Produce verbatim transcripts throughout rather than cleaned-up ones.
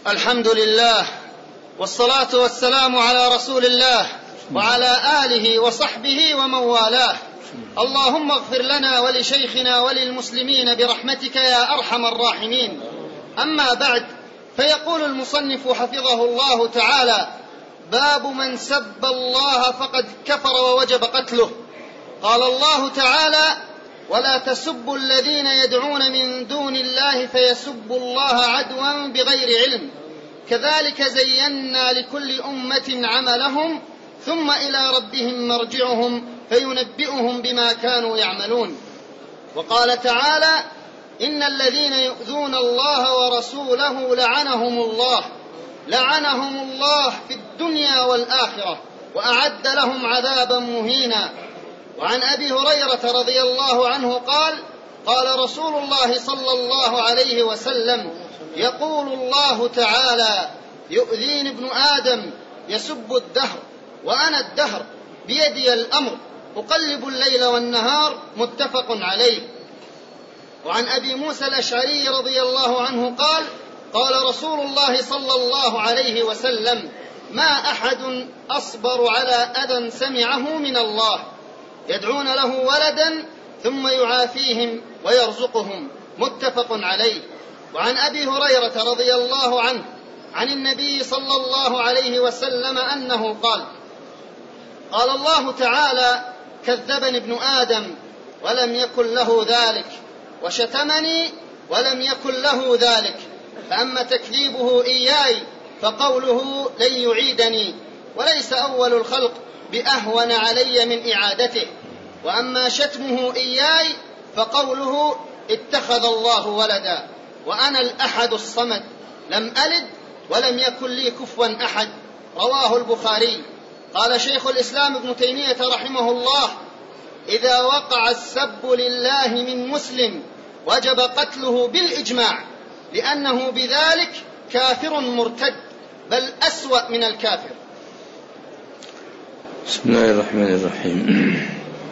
الحمد لله والصلاة والسلام على رسول الله وعلى آله وصحبه ومن والاه. اللهم اغفر لنا ولشيخنا وللمسلمين برحمتك يا أرحم الراحمين. أما بعد، فيقول المصنف حفظه الله تعالى: باب من سب الله فقد كفر ووجب قتله. قال الله تعالى: ولا تسبوا الذين يدعون من دون الله فيسبوا الله عدوا بغير علم كذلك زينا لكل أمة عملهم ثم إلى ربهم مرجعهم فينبئهم بما كانوا يعملون. وقال تعالى: إن الذين يؤذون الله ورسوله لعنهم الله لعنهم الله في الدنيا والآخرة وأعد لهم عذابا مهينا. وعن أبي هريرة رضي الله عنه قال: قال رسول الله صلى الله عليه وسلم: يقول الله تعالى: يؤذيني ابن آدم يسب الدهر وأنا الدهر بيدي الأمر أقلب الليل والنهار. متفق عليه. وعن أبي موسى الأشعري رضي الله عنه قال: قال رسول الله صلى الله عليه وسلم: ما أحد أصبر على أذى سمعه من الله يدعون له ولدا ثم يعافيهم ويرزقهم. متفق عليه. وعن أبي هريرة رضي الله عنه عن النبي صلى الله عليه وسلم أنه قال: قال الله تعالى: كذبني ابن آدم ولم يكن له ذلك وشتمني ولم يكن له ذلك، فأما تكذيبه إياي فقوله لن يعيدني وليس أول الخلق بأهون علي من إعادته، وأما شتمه إياي فقوله اتخذ الله ولدا وأنا الأحد الصمد لم ألد ولم يكن لي كفوا أحد. رواه البخاري. قال شيخ الإسلام ابن تيمية رحمه الله: إذا وقع السب لله من مسلم وجب قتله بالإجماع، لأنه بذلك كافر مرتد بل أسوأ من الكافر. بسم الله الرحمن الرحيم.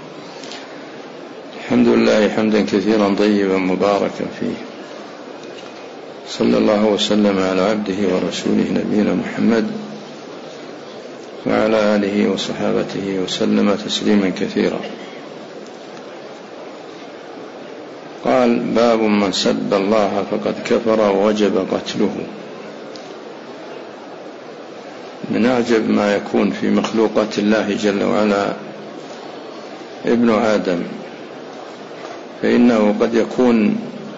الحمد لله حمدا كثيرا طيبا مباركا فيه، صلى الله وسلم على عبده ورسوله نبينا محمد وعلى آله وصحابته وسلم تسليما كثيرا. قال: باب من سب الله فقد كفر ووجب قتله. من أعجب ما يكون في مخلوقات الله جل وعلا ابن آدم، فإنه قد يكون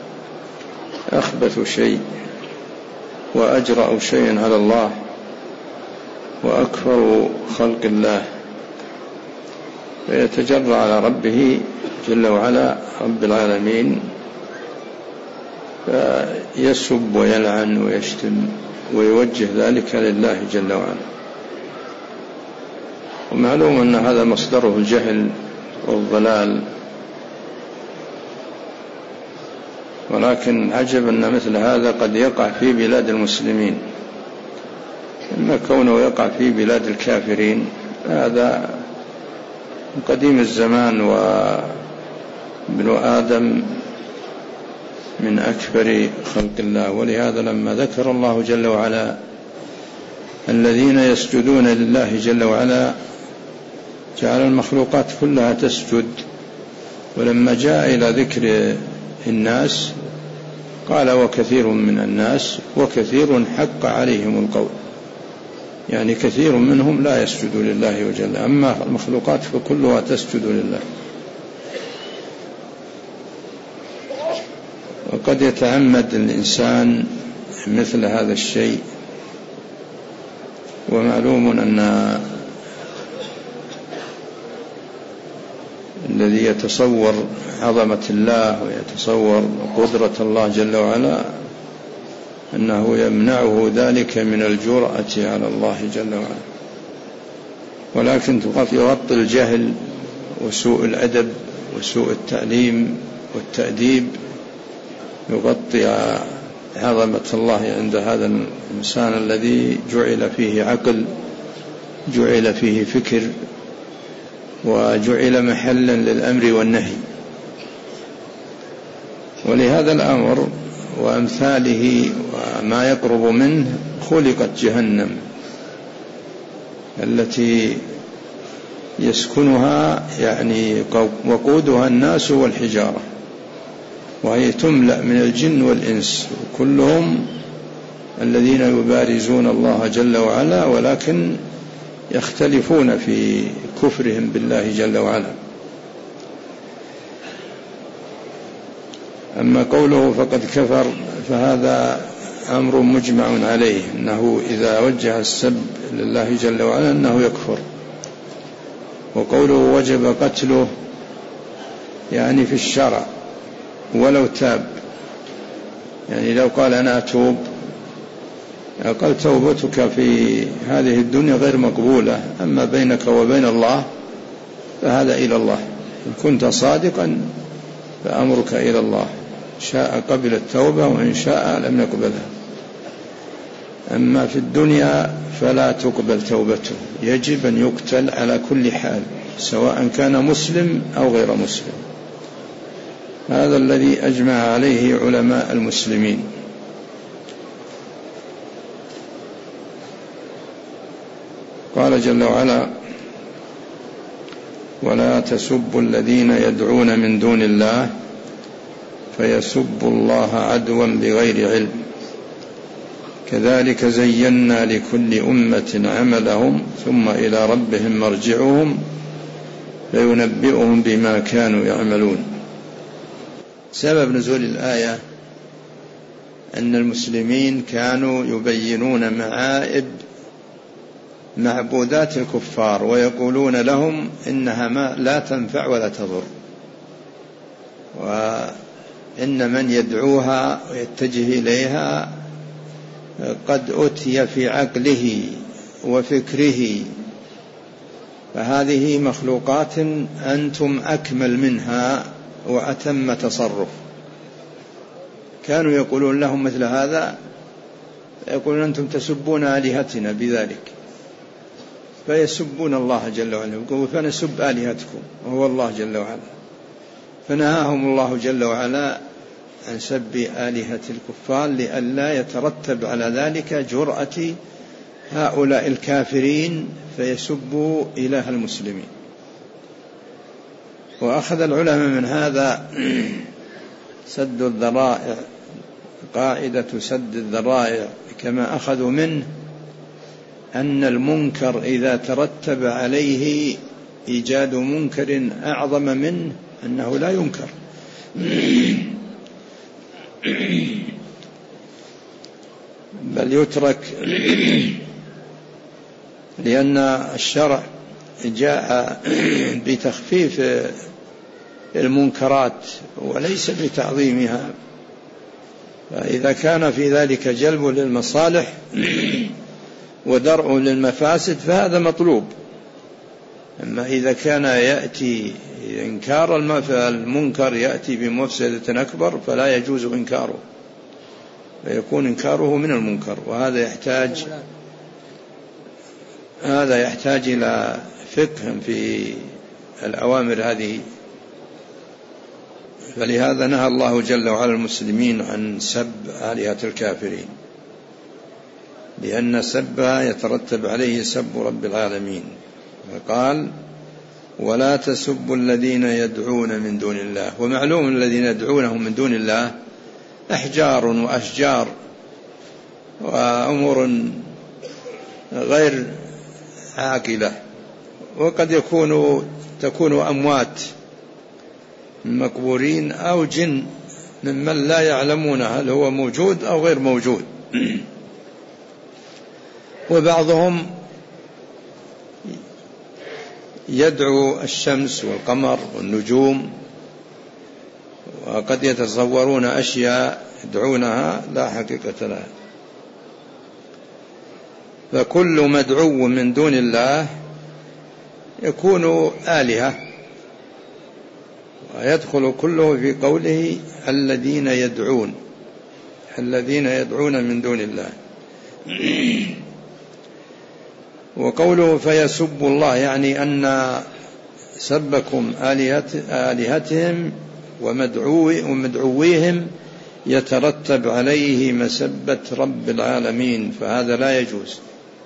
أخبث شيء وأجرأ شيء على الله وأكفر خلق الله، فيتجرأ على ربه جل وعلا رب العالمين، فيسب ويلعن ويشتم ويوجه ذلك لله جل وعلا. ومعلوم أن هذا مصدره الجهل والضلال، ولكن عجب أن مثل هذا قد يقع في بلاد المسلمين، أما كونه يقع في بلاد الكافرين هذا من قديم الزمان، وابن آدم من أكبر خلق الله. ولهذا لما ذكر الله جل وعلا الذين يسجدون لله جل وعلا جعل المخلوقات كلها تسجد، ولما جاء إلى ذكر الناس قال: وكثير من الناس وكثير حق عليهم القول، يعني كثير منهم لا يسجد لله وجل، أما المخلوقات فكلها تسجد لله. وقد يتعمد الإنسان مثل هذا الشيء، ومعلوم أن الذي يتصور عظمة الله ويتصور قدرة الله جل وعلا أنه يمنعه ذلك من الجرأة على الله جل وعلا، ولكن يغطي الجهل وسوء الأدب وسوء التعليم والتأديب، يغطي عظمة الله عند هذا الإنسان الذي جعل فيه عقل، جعل فيه فكر، وجعل محلا للأمر والنهي. ولهذا الأمر وأمثاله وما يقرب منه خلقت جهنم التي يسكنها يعني وقودها الناس والحجارة، وهي تملأ من الجن والإنس كلهم الذين يبارزون الله جل وعلا، ولكن يختلفون في كفرهم بالله جل وعلا. أما قوله فقد كفر فهذا أمر مجمع عليه، أنه إذا وجه السب لله جل وعلا أنه يكفر. وقوله وجب قتله يعني في الشرع ولو تاب، يعني لو قال أنا أتوب قال توبتك في هذه الدنيا غير مقبولة، أما بينك وبين الله فهذا إلى الله، إن كنت صادقا فأمرك إلى الله، شاء قبل التوبة وإن شاء لم يقبلها. أما في الدنيا فلا تقبل توبته، يجب أن يقتل على كل حال سواء كان مسلم أو غير مسلم. هذا الذي أجمع عليه علماء المسلمين. قال جل وعلا ولا تسبوا الذين يدعون من دون الله فيسبوا الله عدوا بغير علم كذلك زينا لكل أمة عملهم ثم إلى ربهم مرجعهم فينبئهم بما كانوا يعملون. سبب نزول الآية أن المسلمين كانوا يبينون معائب معبودات الكفار ويقولون لهم إنها ما لا تنفع ولا تضر، وإن من يدعوها ويتجه إليها قد أتي في عقله وفكره، فهذه مخلوقات أنتم أكمل منها وأتم تصرف. كانوا يقولون لهم مثل هذا، يقولون أنتم تسبون آلهتنا بذلك، فيسبون الله جل وعلا، يقولون فنسب آلهتكم وهو الله جل وعلا. فنهاهم الله جل وعلا عن سب آلهة الكفار لئلا يترتب على ذلك جرأة هؤلاء الكافرين فيسبوا إله المسلمين. وأخذ العلماء من هذا سد الذرائع، قاعدة سد الذرائع كما أخذوا منه أن المنكر إذا ترتب عليه إيجاد منكر أعظم منه أنه لا ينكر. بل يترك، لأن الشرع جاء بتخفيف المنكرات وليس بتعظيمها، فإذا كان في ذلك جلب للمصالح ودرء للمفاسد فهذا مطلوب. أما إذا كان يأتي إنكار المنكر يأتي بمفسدة أكبر فلا يجوز إنكاره، فيكون إنكاره من المنكر، وهذا يحتاج هذا يحتاج إلى فقه في الأوامر هذه. فلهذا نهى الله جل وعلا المسلمين عن سب آلهة الكافرين، لأن سبها يترتب عليه سب رب العالمين. فقال ولا تسبوا الذين يدعون من دون الله. ومعلوم الذين يدعونهم من دون الله أحجار وأشجار وأمور غير عاقلة، وقد يكون تكون أموات مقبورين أو جن ممن لا يعلمون هل هو موجود أو غير موجود. وبعضهم يدعو الشمس والقمر والنجوم، وقد يتصورون أشياء يدعونها لا حقيقة لها. فكل مدعو من دون الله يكون آلهة، ويدخل كله في قوله الذين يدعون الذين يدعون من دون الله. وقوله فيسب الله يعني أن سبكم آلهتهم ومدعويهم يترتب عليه مسبة رب العالمين، فهذا لا يجوز.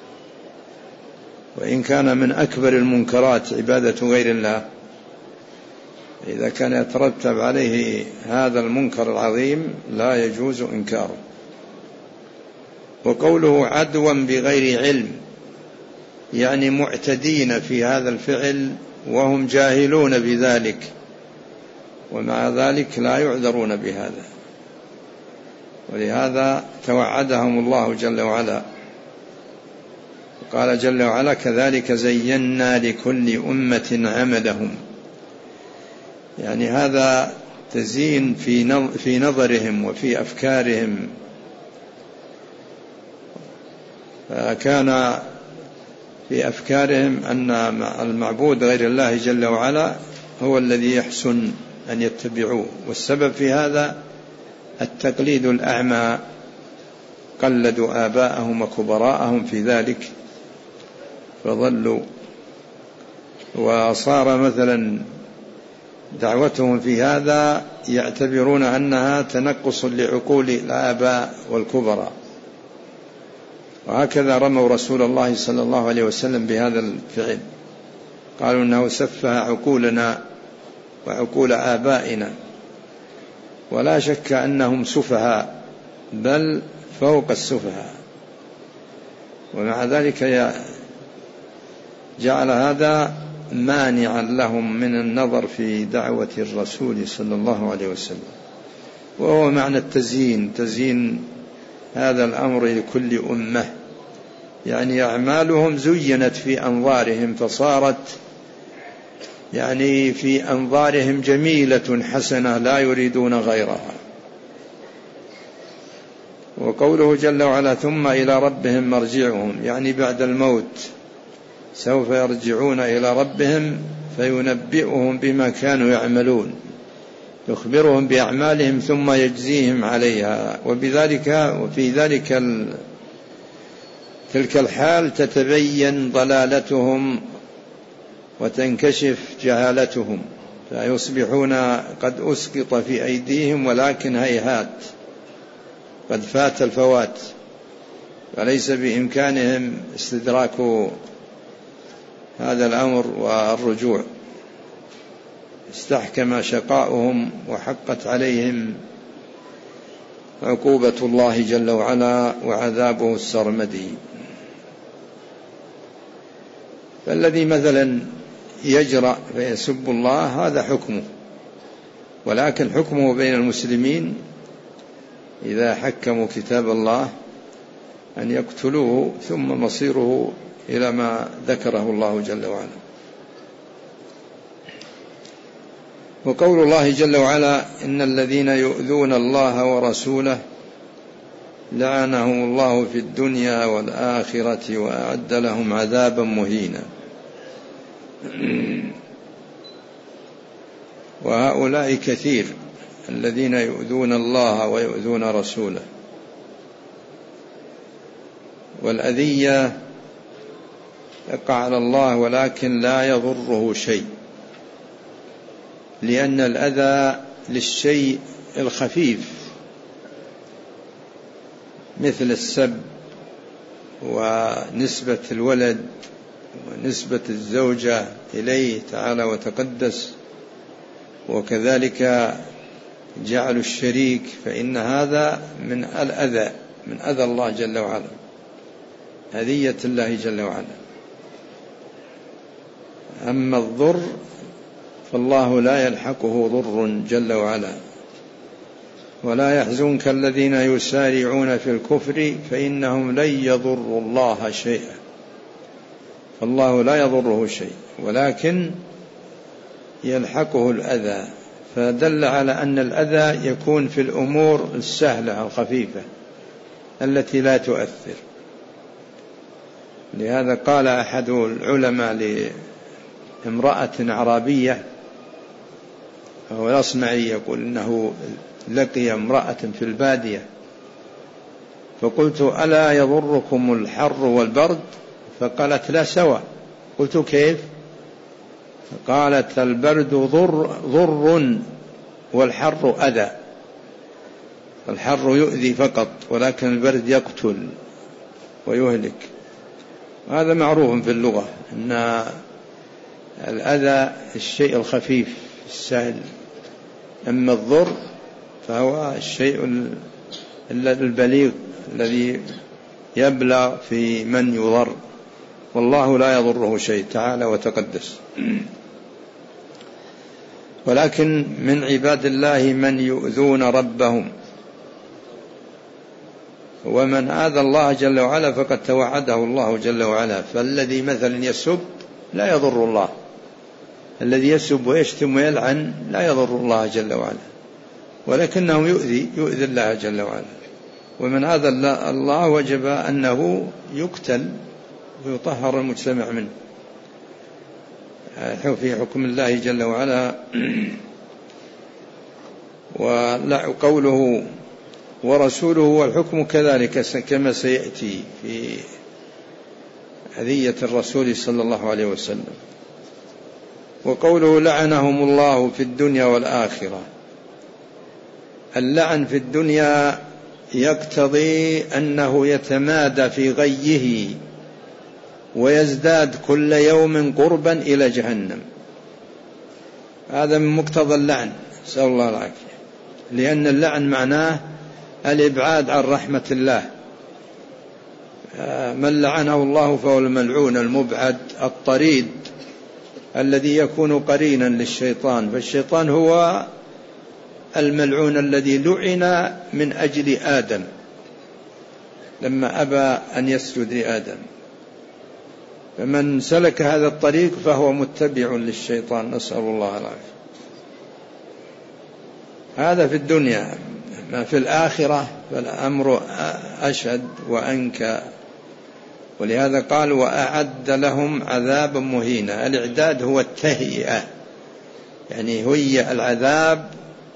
وإن كان من أكبر المنكرات عبادة غير الله، إذا كان يترتب عليه هذا المنكر العظيم لا يجوز إنكاره. وقوله عدوا بغير علم، يعني معتدين في هذا الفعل وهم جاهلون بذلك، ومع ذلك لا يعذرون بهذا، ولهذا توعدهم الله جل وعلا. قال جل وعلا كذلك زينا لكل أمة عملهم، يعني هذا تزيين في نظرهم وفي أفكارهم. فكان في أفكارهم أن المعبود غير الله جل وعلا هو الذي يحسن أن يتبعوه، والسبب في هذا التقليد الأعمى، قلدوا آباءهم وكبراءهم في ذلك فضلوا. وصار مثلا دعوتهم في هذا يعتبرون أنها تنقص لعقول الآباء والكبراء، وهكذا رموا رسول الله صلى الله عليه وسلم بهذا الفعل، قالوا أنه سفه عقولنا وعقول آبائنا. ولا شك أنهم سفهاء، بل فوق السفهاء، ومع ذلك جعل هذا مانعا لهم من النظر في دعوة الرسول صلى الله عليه وسلم. وهو معنى التزيين، تزيين هذا الأمر لكل أمة، يعني أعمالهم زينت في أنظارهم، فصارت يعني في أنظارهم جميلة حسنة لا يريدون غيرها. وقوله جل وعلا ثم إلى ربهم مرجعهم، يعني بعد الموت سوف يرجعون إلى ربهم فينبئهم بما كانوا يعملون، يخبرهم بأعمالهم ثم يجزيهم عليها. وبذلك وفي ذلك تلك الحال تتبين ضلالتهم وتنكشف جهالتهم، فيصبحون قد أسقط في أيديهم، ولكن هيهات قد فات الفوات، فليس بإمكانهم استدراك هذا الأمر والرجوع. استحكم شقاؤهم وحقت عليهم عقوبة الله جل وعلا وعذابه السرمدي. فالذي مثلا يجرأ فيسب الله هذا حكمه، ولكن حكمه بين المسلمين إذا حكموا كتاب الله أن يقتلوه، ثم مصيره إلى ما ذكره الله جل وعلا. وقول الله جل وعلا إن الذين يؤذون الله ورسوله لعنهم الله في الدنيا والآخرة وأعد لهم عذابا مهينا. وهؤلاء كثير الذين يؤذون الله ويؤذون رسوله، والأذية يقع على الله ولكن لا يضره شيء، لأن الأذى للشيء الخفيف مثل السب ونسبة الولد ونسبة الزوجة إليه تعالى وتقدس، وكذلك جعل الشريك، فإن هذا من الأذى، من أذى الله جل وعلا، أذية الله جل وعلا. أما الضر فالله لا يلحقه ضر جل وعلا. ولا يحزنك الذين يسارعون في الكفر فإنهم لن يضروا الله شيئا، فالله لا يضره شيء ولكن يلحقه الأذى، فدل على أن الأذى يكون في الأمور السهلة الخفيفة التي لا تؤثر. لهذا قال أحد العلماء لامرأة عربية وهو الأصمعي، يقول إنه لقي امرأة في البادية فقلت ألا يضركم الحر والبرد؟ فقالت لا سواء. قلت كيف؟ قالت البرد ضر, ضر والحر أذى. الحر يؤذي فقط، ولكن البرد يقتل ويهلك. هذا معروف في اللغة أن الأذى الشيء الخفيف السهل، أما الضر فهو الشيء البليغ الذي يبلغ في من يضر، والله لا يضره شيء تعالى وتقدس. ولكن من عباد الله من يؤذون ربهم، ومن آذى الله جل وعلا فقد توعده الله جل وعلا. فالذي مثلا يسب لا يضر الله، الذي يسب ويشتم ويلعن لا يضر الله جل وعلا، ولكنه يؤذي يؤذي الله جل وعلا. ومن آذى الله وجب أنه يقتل ويطهر المجتمع منه في حكم الله جل وعلا. وقوله ورسوله والحكم كذلك كما سيأتي في هدية الرسول صلى الله عليه وسلم. وقوله لعنهم الله في الدنيا والآخرة، اللعن في الدنيا يقتضي أنه يتمادى في غيه ويزداد كل يوم قربا إلى جهنم، هذا من مقتضى اللعن، نسأل الله العافية. لأن اللعن معناه الإبعاد عن رحمة الله، من لعنه الله فهو الملعون المبعد الطريد الذي يكون قرينا للشيطان. فالشيطان هو الملعون الذي لعن من أجل آدم لما أبى أن يسجد لآدم، فمن سلك هذا الطريق فهو متبع للشيطان، نسأل الله العافية. هذا في الدنيا. ما في الآخرة فالأمر أشد وأنكى، ولهذا قال وأعد لهم عذابا مهينا. الإعداد هو التهيئة، يعني هيئ العذاب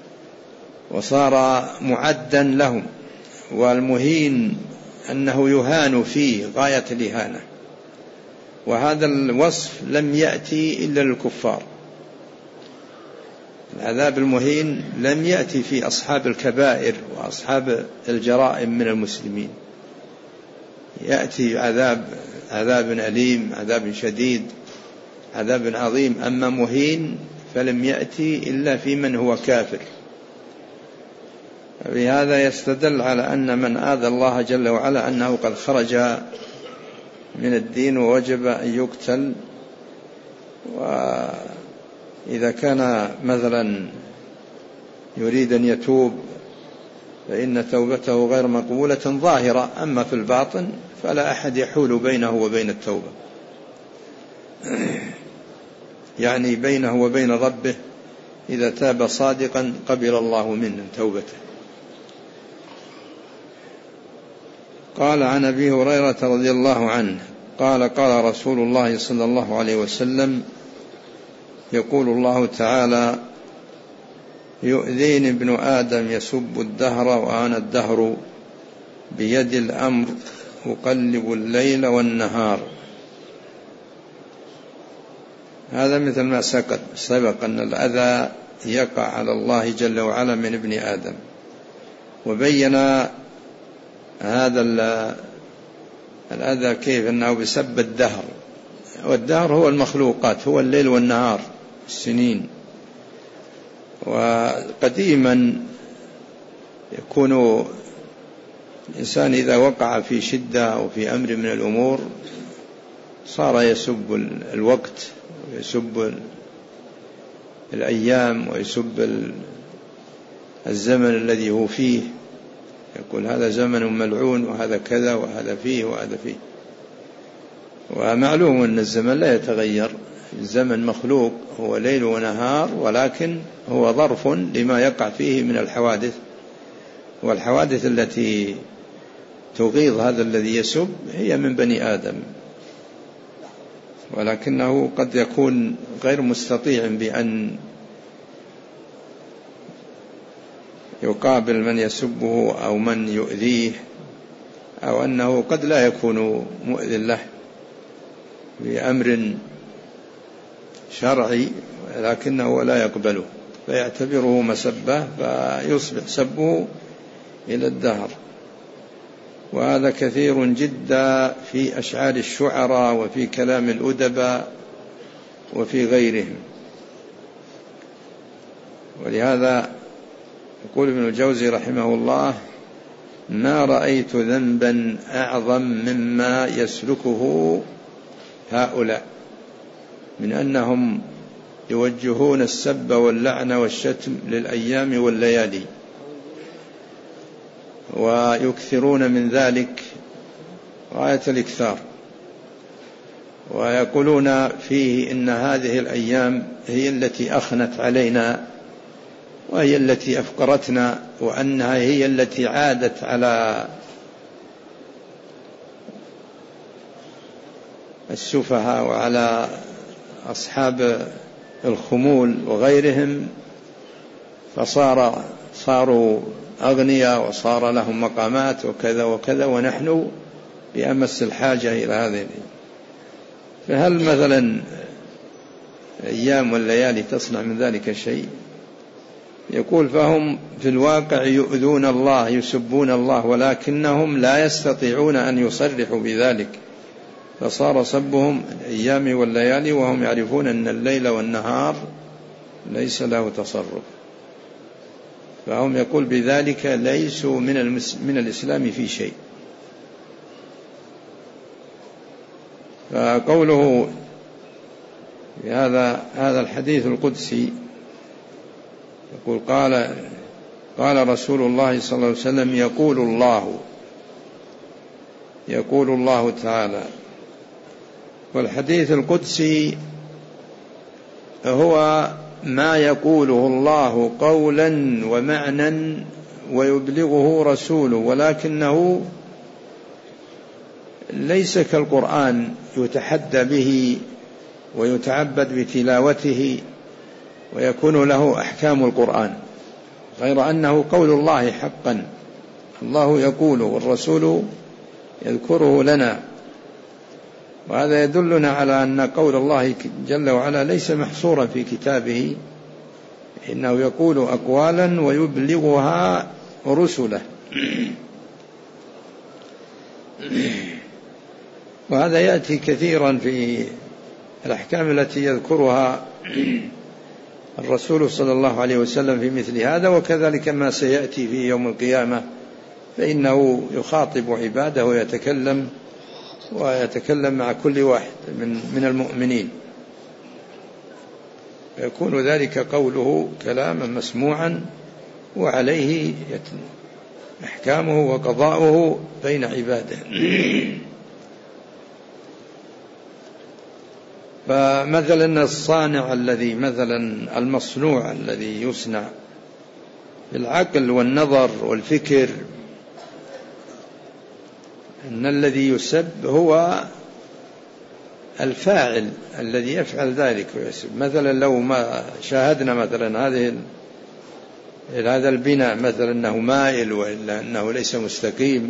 وصار معدا لهم، والمهين أنه يهان فيه غاية الإهانة. وهذا الوصف لم يأتي إلا للكفار، العذاب المهين لم يأتي في أصحاب الكبائر وأصحاب الجرائم من المسلمين، يأتي عذاب عذاب أليم، عذاب شديد، عذاب عظيم. أما مهين فلم يأتي إلا في من هو كافر. بهذا يستدل على أن من آذى الله جل وعلا أنه قد خرج من الدين ووجب أن يقتل. وإذا كان مثلا يريد أن يتوب فإن توبته غير مقبولة ظاهرة، أما في الباطن فلا أحد يحول بينه وبين التوبة، يعني بينه وبين ربه إذا تاب صادقا قبل الله منه توبته. قال عن أبي هريرة رضي الله عنه قال قال رسول الله صلى الله عليه وسلم يقول الله تعالى يؤذيني ابن آدم يسب الدهر وأنا الدهر بيد الأمر أقلب الليل والنهار. هذا مثل ما سبق أن الأذى يقع على الله جل وعلا من ابن آدم، وبين هذا الأذى كيف أنه بسب الدهر، والدهر هو المخلوقات، هو الليل والنهار السنين. وقديما يكون الإنسان إذا وقع في شدة أو في أمر من الأمور صار يسب الوقت ويسب الأيام ويسب الزمن الذي هو فيه، يقول هذا زمن ملعون وهذا كذا وهذا فيه وهذا فيه. ومعلوم أن الزمن لا يتغير، الزمن مخلوق، هو ليل ونهار، ولكن هو ظرف لما يقع فيه من الحوادث، والحوادث التي تغيظ هذا الذي يسب هي من بني آدم، ولكنه قد يكون غير مستطيع بأن يقابل من يسبه أو من يؤذيه، أو أنه قد لا يكون مؤذٍ له بأمر شرعي لكنه لا يقبله فيعتبره مسبة، فيصبح سبه إلى الدهر. وهذا كثير جدا في أشعار الشعراء وفي كلام الأدباء وفي غيرهم. ولهذا يقول ابن الجوزي رحمه الله: ما رأيت ذنبا أعظم مما يسلكه هؤلاء من أنهم يوجهون السب واللعن والشتم للأيام والليالي، ويكثرون من ذلك غاية الإكثار، ويقولون فيه إن هذه الأيام هي التي أخنت علينا وهي التي أفقرتنا، وأنها هي التي عادت على السفهاء وعلى أصحاب الخمول وغيرهم، فصار صاروا أغنياء وصار لهم مقامات وكذا وكذا، ونحن بأمس الحاجة إلى هذه. فهل مثلا الأيام والليالي تصنع من ذلك شيء؟ يقول: فهم في الواقع يؤذون الله، يسبون الله، ولكنهم لا يستطيعون أن يصرحوا بذلك، فصار سبهم الأيام والليالي وهم يعرفون أن الليل والنهار ليس له تصرف. فهم يقول بذلك ليسوا من, المس... من الإسلام في شيء. فقوله في هذا هذا الحديث القدسي يقول: قال قال رسول الله صلى الله عليه وسلم: يقول الله يقول الله تعالى. والحديث القدسي هو ما يقوله الله قولا ومعنى ويبلغه رسوله، ولكنه ليس كالقرآن يتحدى به ويتعبد بتلاوته ويكون له أحكام القرآن، غير أنه قول الله حقا. الله يقوله والرسول يذكره لنا، وهذا يدلنا على أن قول الله جل وعلا ليس محصورا في كتابه، إنه يقول أقوالا ويبلغها رسله. وهذا يأتي كثيرا في الأحكام التي يذكرها الرسول صلى الله عليه وسلم في مثل هذا، وكذلك ما سيأتي في يوم القيامة، فإنه يخاطب عباده ويتكلم ويتكلم مع كل واحد من, من المؤمنين، فيكون ذلك قوله كلاما مسموعا وعليه أحكامه وقضاؤه بين عباده. فمثلا الصانع الذي مثلا المصنوع الذي يصنع بالعقل والنظر والفكر، أن الذي يسب هو الفاعل الذي يفعل ذلك ويسب. مثلا لو ما شاهدنا مثلا هذه هذا البناء مثلا أنه مائل وإلا أنه ليس مستقيم،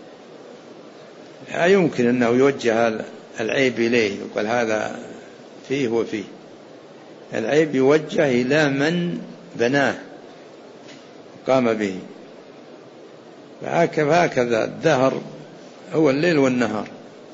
لا يمكن أنه يوجه العيب إليه يقول هذا فيه وفيه. العيب يوجه إلى من بناه قام به. فهكذا الدهر هو الليل والنهار،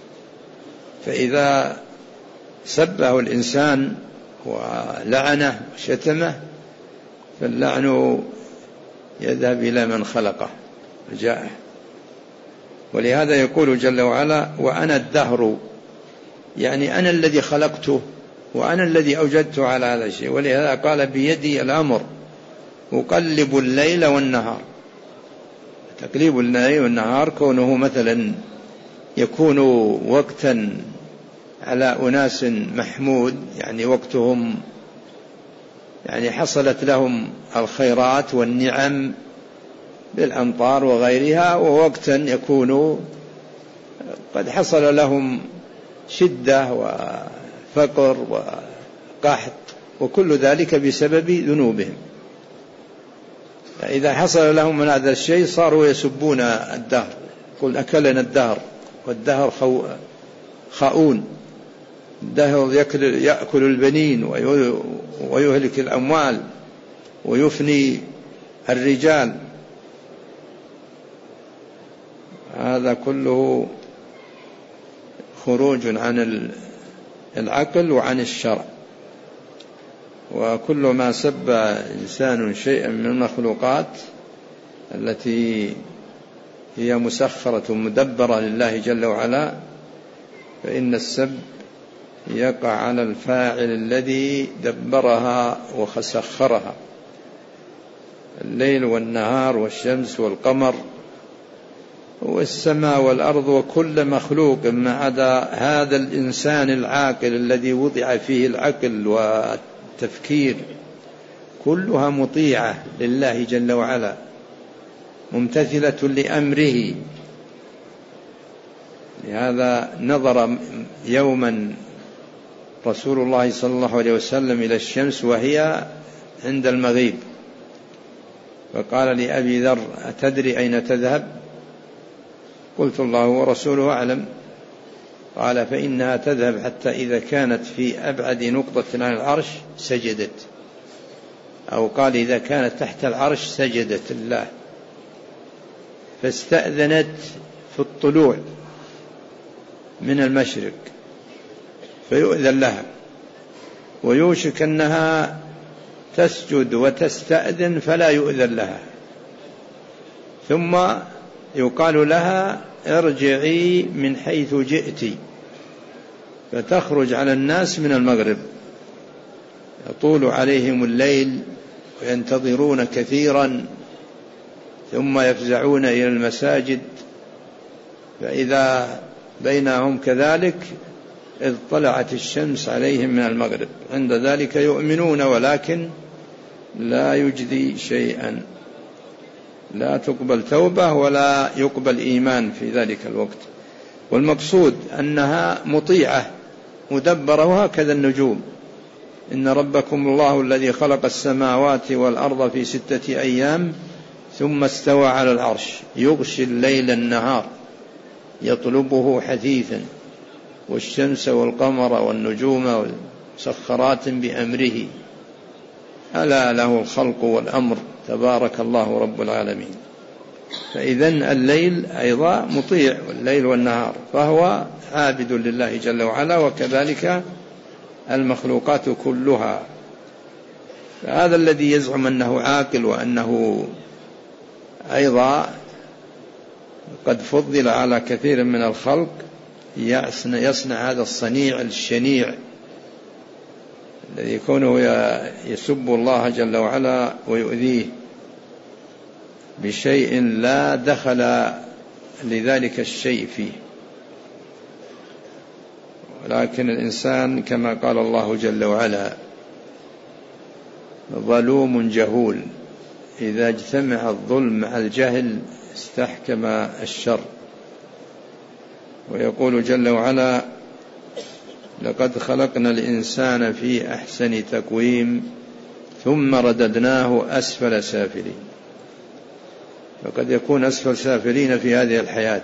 فإذا سبه الإنسان ولعنه وشتمه فاللعن يذهب إلى من خلقه وجاءه. ولهذا يقول جل وعلا: وأنا الدهر، يعني أنا الذي خلقته وأنا الذي أوجدته على هذا الشيء. ولهذا قال: بيدي الأمر أقلب الليل والنهار. تقليب الليل والنهار كونه مثلا يكون وقتا على أناس محمود، يعني وقتهم يعني حصلت لهم الخيرات والنعم بالأمطار وغيرها، ووقتا يكون قد حصل لهم شدة وفقر وقحط، وكل ذلك بسبب ذنوبهم. فإذا حصل لهم من هذا الشيء صاروا يسبون الدهر، يقول أكلنا الدهر، والدهر خاؤون، الدهر يأكل البنين ويهلك الأموال ويفني الرجال. هذا كله خروج عن العقل وعن الشرع. وكل ما سب إنسان شيئا من المخلوقات التي هي مسخرة مدبرة لله جل وعلا فإن السب يقع على الفاعل الذي دبرها وسخرها. الليل والنهار والشمس والقمر والسماء والأرض وكل مخلوق ما عدا هذا الإنسان العاقل الذي وضع فيه العقل والتفكير كلها مطيعة لله جل وعلا ممتثلة لأمره. لهذا نظر يوما رسول الله صلى الله عليه وسلم إلى الشمس وهي عند المغيب فقال لأبي ذر: أتدري أين تذهب؟ قلت: الله ورسوله أعلم. قال: فإنها تذهب حتى إذا كانت في أبعد نقطة عن العرش سجدت، أو قال إذا كانت تحت العرش سجدت الله. فاستأذنت في الطلوع من المشرق فيؤذن لها، ويوشك أنها تسجد وتستأذن فلا يؤذن لها، ثم يقال لها: ارجعي من حيث جئت، فتخرج على الناس من المغرب. يطول عليهم الليل وينتظرون كثيرا ثم يفزعون إلى المساجد، فإذا بينهم كذلك إذ طلعت الشمس عليهم من المغرب، عند ذلك يؤمنون ولكن لا يجدي شيئا، لا تقبل توبة ولا يقبل إيمان في ذلك الوقت. والمقصود أنها مطيعة مدبرة، وهكذا النجوم. إن ربكم الله الذي خلق السماوات والأرض في ستة أيام ثم استوى على العرش يغشي الليل النهار يطلبه حثيثا، والشمس والقمر والنجوم مسخرات بأمره، ألا له الخلق والأمر تبارك الله رب العالمين. فإذن الليل أيضا مطيع، والليل والنهار، فهو عابد لله جل وعلا، وكذلك المخلوقات كلها. فهذا الذي يزعم أنه عاقل وأنه أيضا قد فضل على كثير من الخلق يصنع هذا الصنيع الشنيع الذي يكونه يسب الله جل وعلا ويؤذيه بشيء لا دخل لذلك الشيء فيه. ولكن الإنسان كما قال الله جل وعلا: ظلوم جهول، إذا اجتمع الظلم مع الجهل استحكم الشر. ويقول جل وعلا: لقد خلقنا الإنسان في أحسن تقويم ثم رددناه أسفل سافلين. فقد يكون أسفل سافلين في هذه الحياة،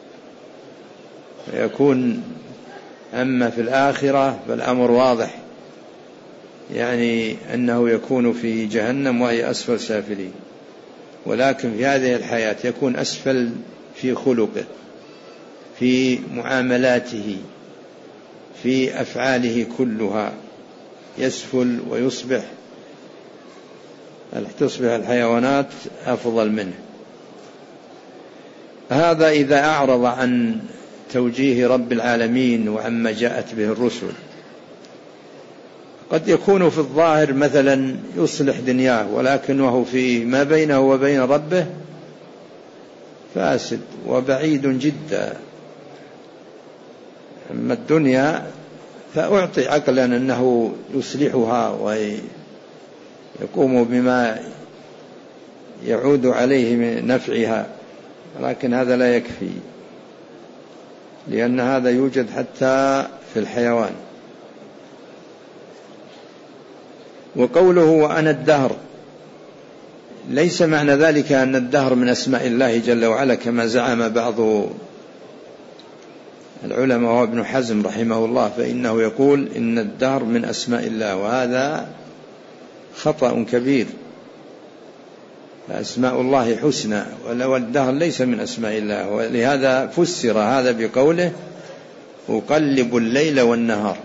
ويكون أما في الآخرة فالأمر واضح، يعني أنه يكون في جهنم وهي أسفل سافلين. ولكن في هذه الحياة يكون أسفل في خلقه، في معاملاته، في أفعاله كلها، يسفل ويصبح تصبح الحيوانات أفضل منه. هذا إذا أعرض عن توجيه رب العالمين وعما جاءت به الرسل. قد يكون في الظاهر مثلا يصلح دنياه، ولكنه في ما بينه وبين ربه فاسد وبعيد جدا. أما الدنيا فأعطي عقلا أنه يصلحها ويقوم بما يعود عليه من نفعها، ولكن هذا لا يكفي، لأن هذا يوجد حتى في الحيوان. وقوله وأنا الدهر، ليس معنى ذلك أن الدهر من أسماء الله جل وعلا كما زعم بعض العلماء وابن حزم رحمه الله، فإنه يقول إن الدهر من أسماء الله، وهذا خطأ كبير. أسماء الله حسنى، والدهر ليس من أسماء الله، ولهذا فسر هذا بقوله أقلب الليل والنهار،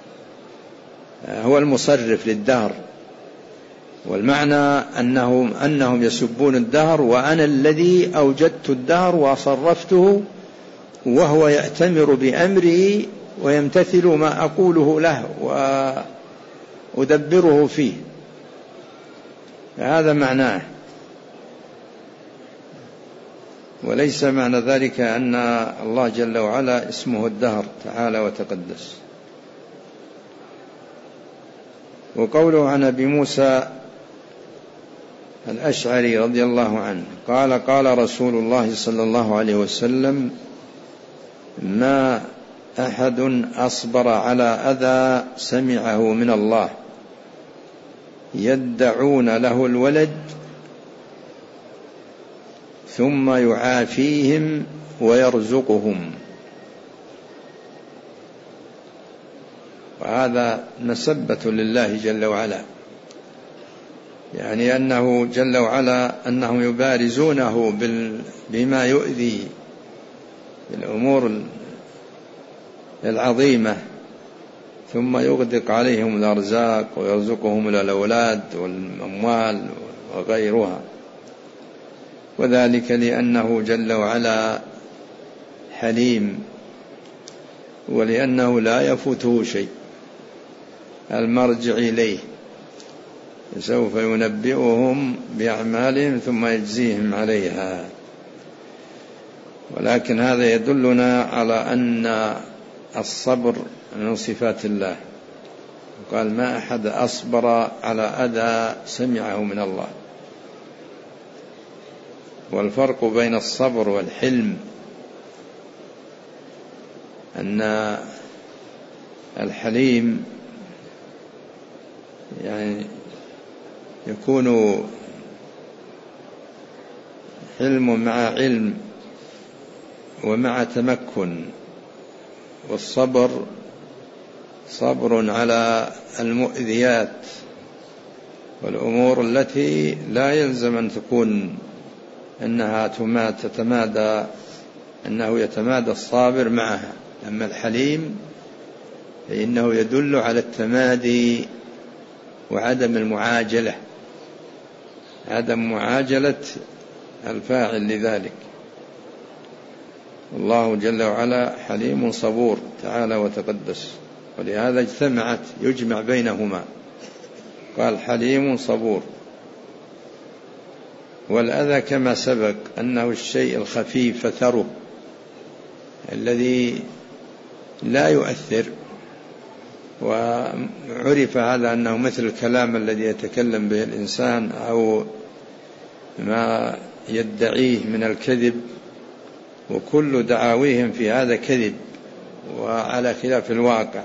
هو المصرف للدهر، والمعنى أنهم, أنهم يسبون الدهر وأنا الذي أوجدت الدهر وصرفته، وهو يأتمر بأمري ويمتثل ما أقوله له وأدبره فيه. هذا معناه، وليس معنى ذلك أن الله جل وعلا اسمه الدهر تعالى وتقدس. وقوله عن أبي موسى الأشعري رضي الله عنه قال قال رسول الله صلى الله عليه وسلم ما أحد أصبر على أذى سمعه من الله يدعون له الولد ثم يعافيهم ويرزقهم. وهذا مسبة لله جل وعلا، يعني أنه جل وعلا أنهم يبارزونه بما يؤذي الأمور العظيمة، ثم يغدق عليهم الأرزاق ويرزقهم الأولاد والأموال وغيرها، وذلك لأنه جل وعلا حليم، ولأنه لا يفوته شيء، المرجع إليه، سوف ينبئهم بأعمالهم ثم يجزيهم عليها. ولكن هذا يدلنا على أن الصبر من صفات الله، قال ما أحد أصبر على أذى سمعه من الله. والفرق بين الصبر والحلم أن الحليم يعني يكون حلم مع علم ومع تمكن، والصبر صبر على المؤذيات والأمور التي لا يلزم أن تكون أنها تتمادى، أنه يتمادى الصابر معها. أما الحليم فإنه يدل على التمادي وعدم المعاجلة، عدم معاجلة الفاعل لذلك. الله جل وعلا حليم صبور تعالى وتقدس، ولهذا اجتمعت يجمع بينهما، قال حليم صبور. والأذى كما سبق أنه الشيء الخفيف فتره الذي لا يؤثر، وعرف هذا أنه مثل الكلام الذي يتكلم به الإنسان أو ما يدعيه من الكذب، وكل دعاويهم في هذا كذب وعلى خلاف الواقع.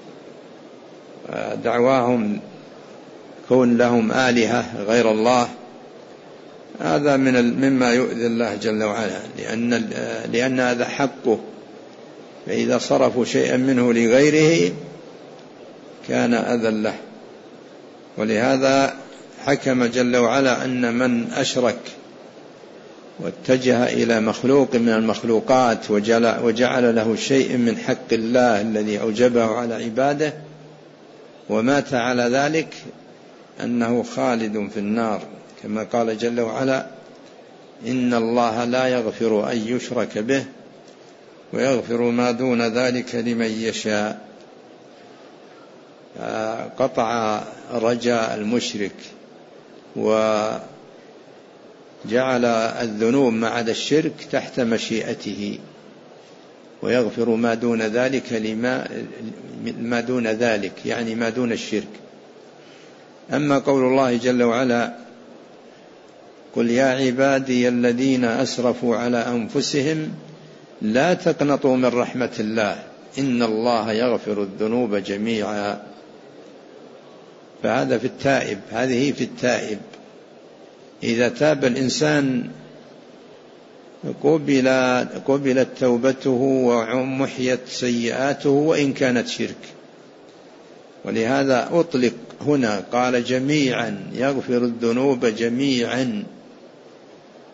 دعواهم كون لهم آلهة غير الله، هذا من مما يؤذي الله جل وعلا، لأن, لأن هذا حقه، فإذا صرفوا شيئا منه لغيره كان أذى له. ولهذا حكم جل وعلا أن من أشرك واتجه إلى مخلوق من المخلوقات وجعل له شيء من حق الله الذي أوجبه على عباده ومات على ذلك أنه خالد في النار، كما قال جل وعلا إن الله لا يغفر أن يشرك به ويغفر ما دون ذلك لمن يشاء. قطع رجاء المشرك وجعل الذنوب ما عدا الشرك تحت مشيئته، ويغفر ما دون ذلك لما ما دون ذلك يعني ما دون الشرك. أما قول الله جل وعلا قل يا عبادي الذين أسرفوا على أنفسهم لا تقنطوا من رحمة الله إن الله يغفر الذنوب جميعا، فهذا في التائب، هذه في التائب. إذا تاب الإنسان قبلت توبته ومحيت سيئاته وإن كانت شرك. ولهذا أطلق هنا قال جميعا، يغفر الذنوب جميعا،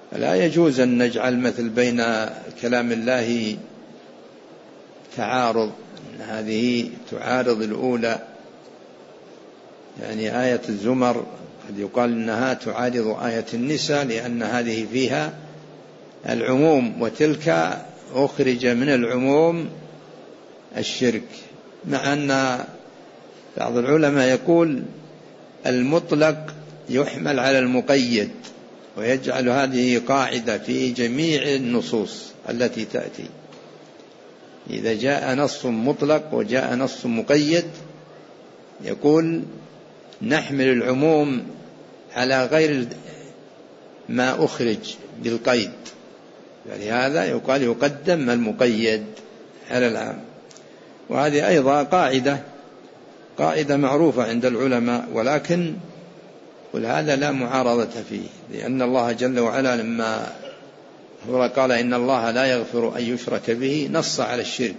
لا يجوز أن نجعل مثل بين كلام الله تعارض، هذه تعارض الأولى. يعني آية الزمر قد يقال إنها تعارض آية النساء لأن هذه فيها العموم وتلك أخرج من العموم الشرك، مع أن بعض العلماء يقول المطلق يحمل على المقيد، ويجعل هذه قاعدة في جميع النصوص التي تأتي. إذا جاء نص مطلق وجاء نص مقيد يقول نحمل العموم على غير ما أخرج بالقيد، فلهذا يقال يقدم المقيد على العام. وهذه أيضا قاعدة قاعدة معروفة عند العلماء، ولكن ولهذا لا معارضة فيه، لأن الله جل وعلا لما قال إن الله لا يغفر أن يشرك به نص على الشرك،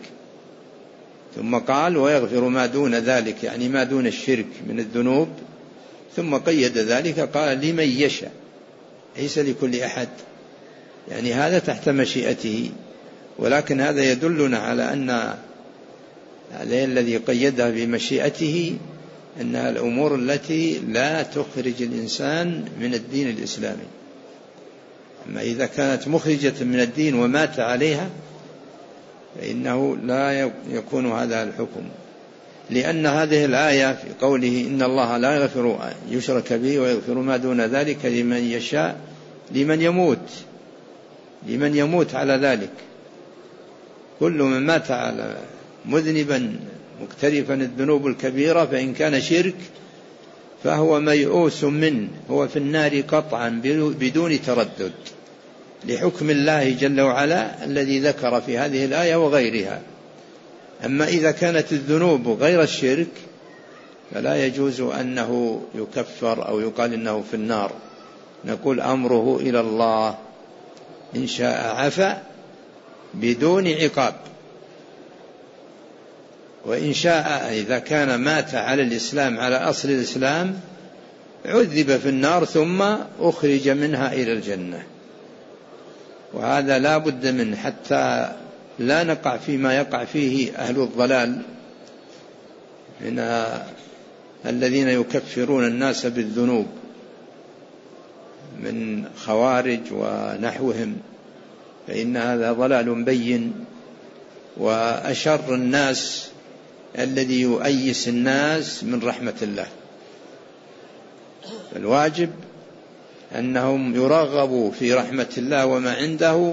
ثم قال ويغفر ما دون ذلك، يعني ما دون الشرك من الذنوب، ثم قيد ذلك قال لمن يشاء ليس لكل أحد، يعني هذا تحت مشيئته. ولكن هذا يدلنا على أن هذا الذي قيدها بمشيئته أنها الأمور التي لا تخرج الإنسان من الدين الإسلامي. أما إذا كانت مخرجة من الدين ومات عليها فإنه لا يكون هذا الحكم، لأن هذه الآية في قوله إن الله لا يغفر أن يشرك به ويغفر ما دون ذلك لمن يشاء، لمن يموت لمن يموت على ذلك. كل من مات على مذنبا مقترفا الذنوب الكبيرة فإن كان شرك فهو ميؤوس منه، هو في النار قطعا بدون تردد، لحكم الله جل وعلا الذي ذكر في هذه الآية وغيرها. أما إذا كانت الذنوب غير الشرك فلا يجوز أنه يكفر أو يقال إنه في النار، نقول أمره إلى الله، إن شاء عفا بدون عقاب، وإن شاء إذا كان مات على الإسلام على أصل الإسلام عذب في النار ثم أخرج منها إلى الجنة. وهذا لا بد منه حتى لا نقع فيما يقع فيه أهل الضلال من الذين يكفرون الناس بالذنوب من خوارج ونحوهم، فإن هذا ضلال بين. وأشر الناس الذي يؤيس الناس من رحمة الله، الواجب أنهم يرغبوا في رحمة الله وما عنده،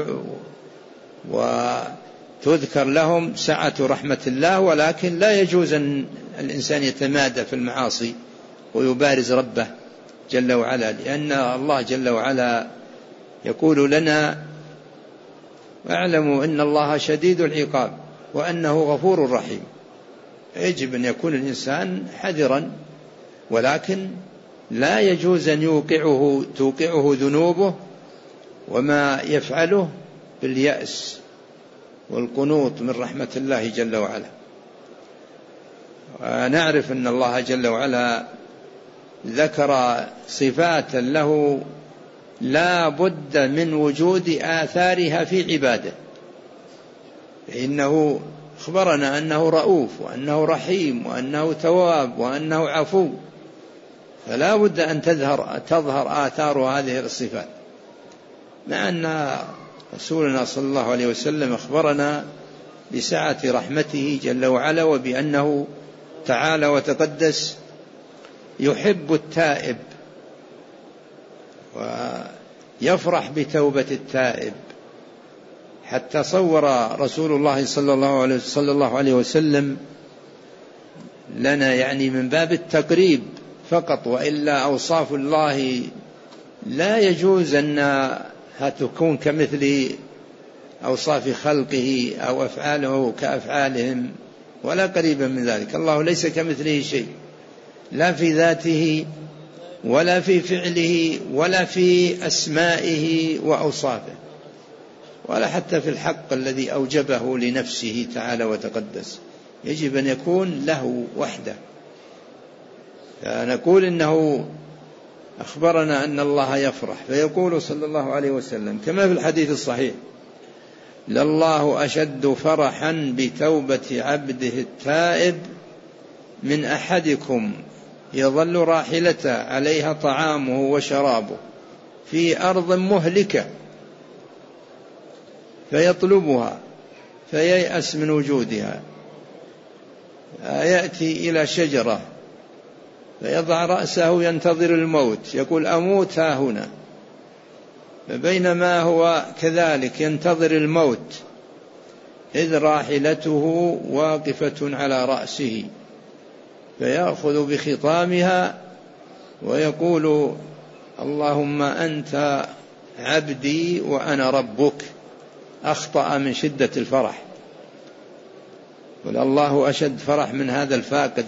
وتذكر لهم سعة رحمة الله، ولكن لا يجوز أن الإنسان يتمادى في المعاصي ويبارز ربه جل وعلا، لأن الله جل وعلا يقول لنا واعلموا أن الله شديد العقاب وأنه غفور رحيم. يجب أن يكون الإنسان حذرا، ولكن لا يجوز أن يوقعه توقعه ذنوبه وما يفعله باليأس والقنوط من رحمة الله جل وعلا. ونعرف أن الله جل وعلا ذكر صفات له لا بد من وجود آثارها في عباده، فإنه أخبرنا أنه رؤوف وأنه رحيم وأنه تواب وأنه عفو، فلا بد أن تظهر تظهر آثار هذه الصفات، مع أن رسولنا صلى الله عليه وسلم أخبرنا بسعة رحمته جل وعلا، وبأنه تعالى وتقدس يحب التائب ويفرح بتوبة التائب، حتى صور رسول الله صلى الله عليه صلى الله عليه وسلم لنا يعني من باب التقريب فقط، وإلا أوصاف الله لا يجوز أنها تكون كمثل أوصاف خلقه أو أفعاله كأفعالهم ولا قريبا من ذلك. الله ليس كمثله شيء، لا في ذاته ولا في فعله ولا في أسمائه وأوصافه، ولا حتى في الحق الذي أوجبه لنفسه تعالى وتقدس، يجب أن يكون له وحده. فنقول إنه أخبرنا أن الله يفرح، فيقول صلى الله عليه وسلم كما في الحديث الصحيح: لله أشد فرحا بتوبة عبده التائب من أحدكم يظل راحلته عليها طعامه وشرابه في أرض مهلكة فيطلبها فييأس من وجودها، يأتي إلى شجرة فيضع رأسه ينتظر الموت، يقول أموت ها هنا، فبينما هو كذلك ينتظر الموت إذ راحلته واقفة على رأسه، فيأخذ بخطامها ويقول: اللهم أنت عبدي وأنا ربك. أخطأ من شدة الفرح. والله أشد فرح من هذا الفاقد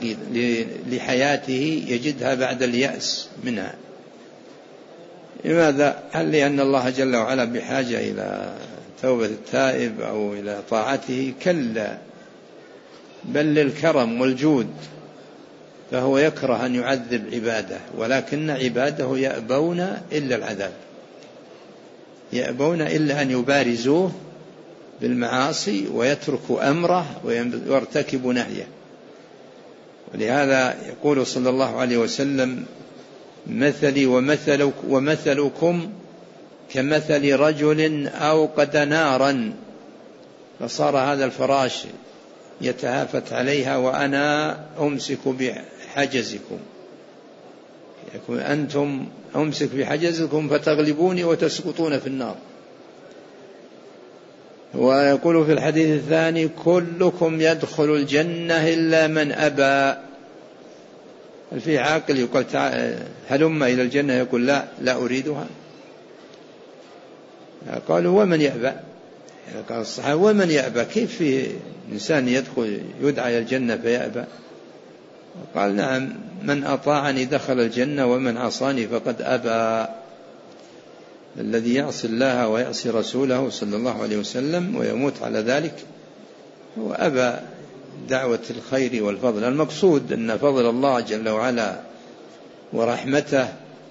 لحياته يجدها بعد اليأس منها. لماذا؟ هل لأن الله جل وعلا بحاجة إلى توبة التائب أو إلى طاعته؟ كلا، بل للكرم والجود، فهو يكره أن يعذب عباده، ولكن عباده يأبون إلا العذاب، يأبون إلا أن يبارزوه بالمعاصي ويتركوا أمره ويرتكبوا نهيه. ولهذا يقول صلى الله عليه وسلم: مثلي ومثلك ومثلكم كمثل رجل أوقد نارا فصار هذا الفراش يتهافت عليها وأنا أمسك بحجزكم، يكون أنتم أمسك بحجزكم فتغلبوني وتسقطون في النار. ويقول في الحديث الثاني: كلكم يدخل الجنة إلا من أبى. في عاقل يقول هلم إلى الجنة، يقول لا لا أريدها. قالوا: ومن يأبى؟ قال الصحابة: ومن يأبى؟ كيف في إنسان يدخل يدعى إلى الجنة فيأبى؟ قال: نعم، من أطاعني دخل الجنة ومن عصاني فقد أبى. الذي يعصي الله ويعصي رسوله صلى الله عليه وسلم ويموت على ذلك هو أبى دعوة الخير والفضل. المقصود أن فضل الله جل وعلا ورحمته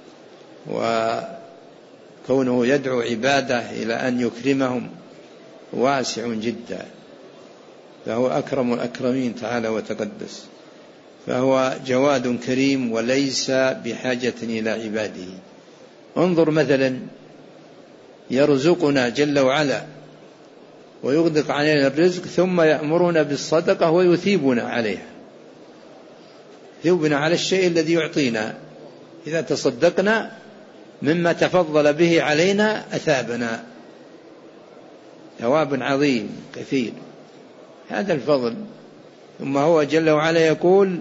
وكونه يدعو عباده إلى أن يكرمهم واسع جدا، فهو أكرم الأكرمين تعالى وتقدس، فهو جواد كريم وليس بحاجة إلى عباده. انظر مثلا، يرزقنا جل وعلا ويغدق علينا الرزق ثم يأمرنا بالصدقة ويثيبنا عليها، يثيبنا على الشيء الذي يعطينا. إذا تصدقنا مما تفضل به علينا أثابنا ثواب عظيم كثير. هذا الفضل. ثم هو جل وعلا يقول: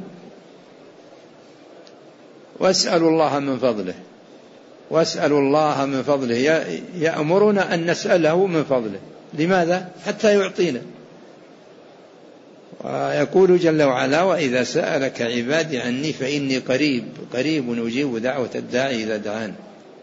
واسألوا الله من فضله، واسألوا الله من فضله، يأمرنا أن نسأله من فضله. لماذا؟ حتى يعطينا. ويقول جل وعلا: وإذا سألك عبادي عني فإني قريب قريب أجيب دعوة الداعي إذا دعان.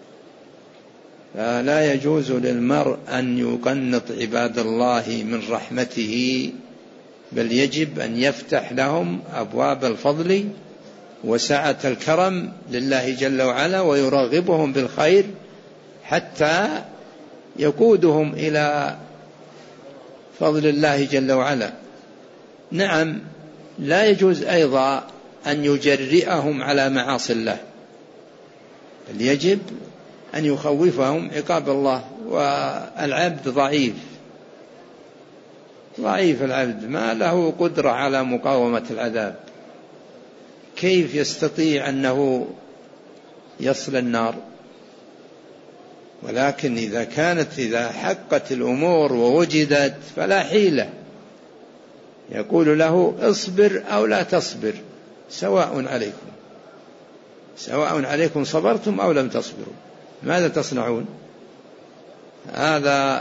فلا يجوز للمرء أن يقنط عباد الله من رحمته، بل يجب أن يفتح لهم أبواب الفضل وسعة الكرم لله جل وعلا، ويرغبهم بالخير حتى يقودهم إلى فضل الله جل وعلا. نعم، لا يجوز أيضا أن يجرئهم على معاصي الله، بل يجب أن يخوفهم عقاب الله. والعبد ضعيف ضعيف العبد، ما له قدرة على مقاومة العذاب، كيف يستطيع أنه يصل النار؟ ولكن إذا كانت إذا حقت الأمور ووجدت فلا حيلة، يقول له: اصبر أو لا تصبر سواء عليكم، سواء عليكم صبرتم أو لم تصبروا، ماذا تصنعون؟ هذا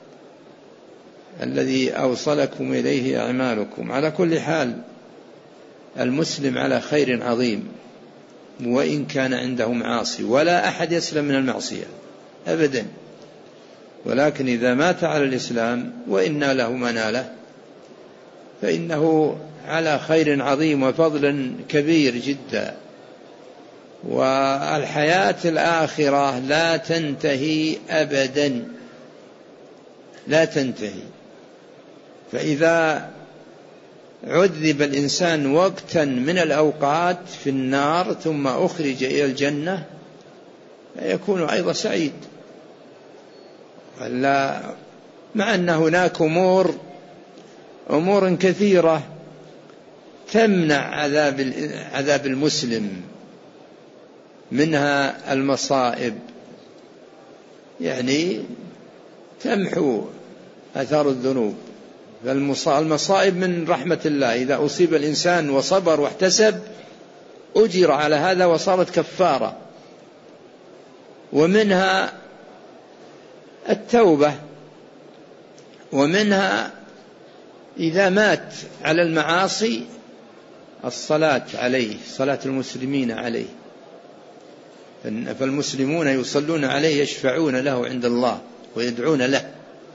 الذي أوصلكم إليه أعمالكم. على كل حال، المسلم على خير عظيم وإن كان عنده معاصي، ولا أحد يسلم من المعصية أبدا، ولكن إذا مات على الإسلام وإن له مناله فإنه على خير عظيم وفضل كبير جدا. والحياة الآخرة لا تنتهي أبدا، لا تنتهي. فإذا عذب الإنسان وقتا من الأوقات في النار ثم أخرج إلى الجنة يكون أيضا سعيد. مع أن هناك أمور أمور كثيرة تمنع عذاب عذاب المسلم، منها المصائب، يعني تمحو أثار الذنوب. فالمصائب من رحمة الله، إذا أصيب الإنسان وصبر واحتسب أجر على هذا وصارت كفارة. ومنها التوبة، ومنها إذا مات على المعاصي الصلاة عليه، صلاة المسلمين عليه، فالمسلمون يصلون عليه يشفعون له عند الله ويدعون له،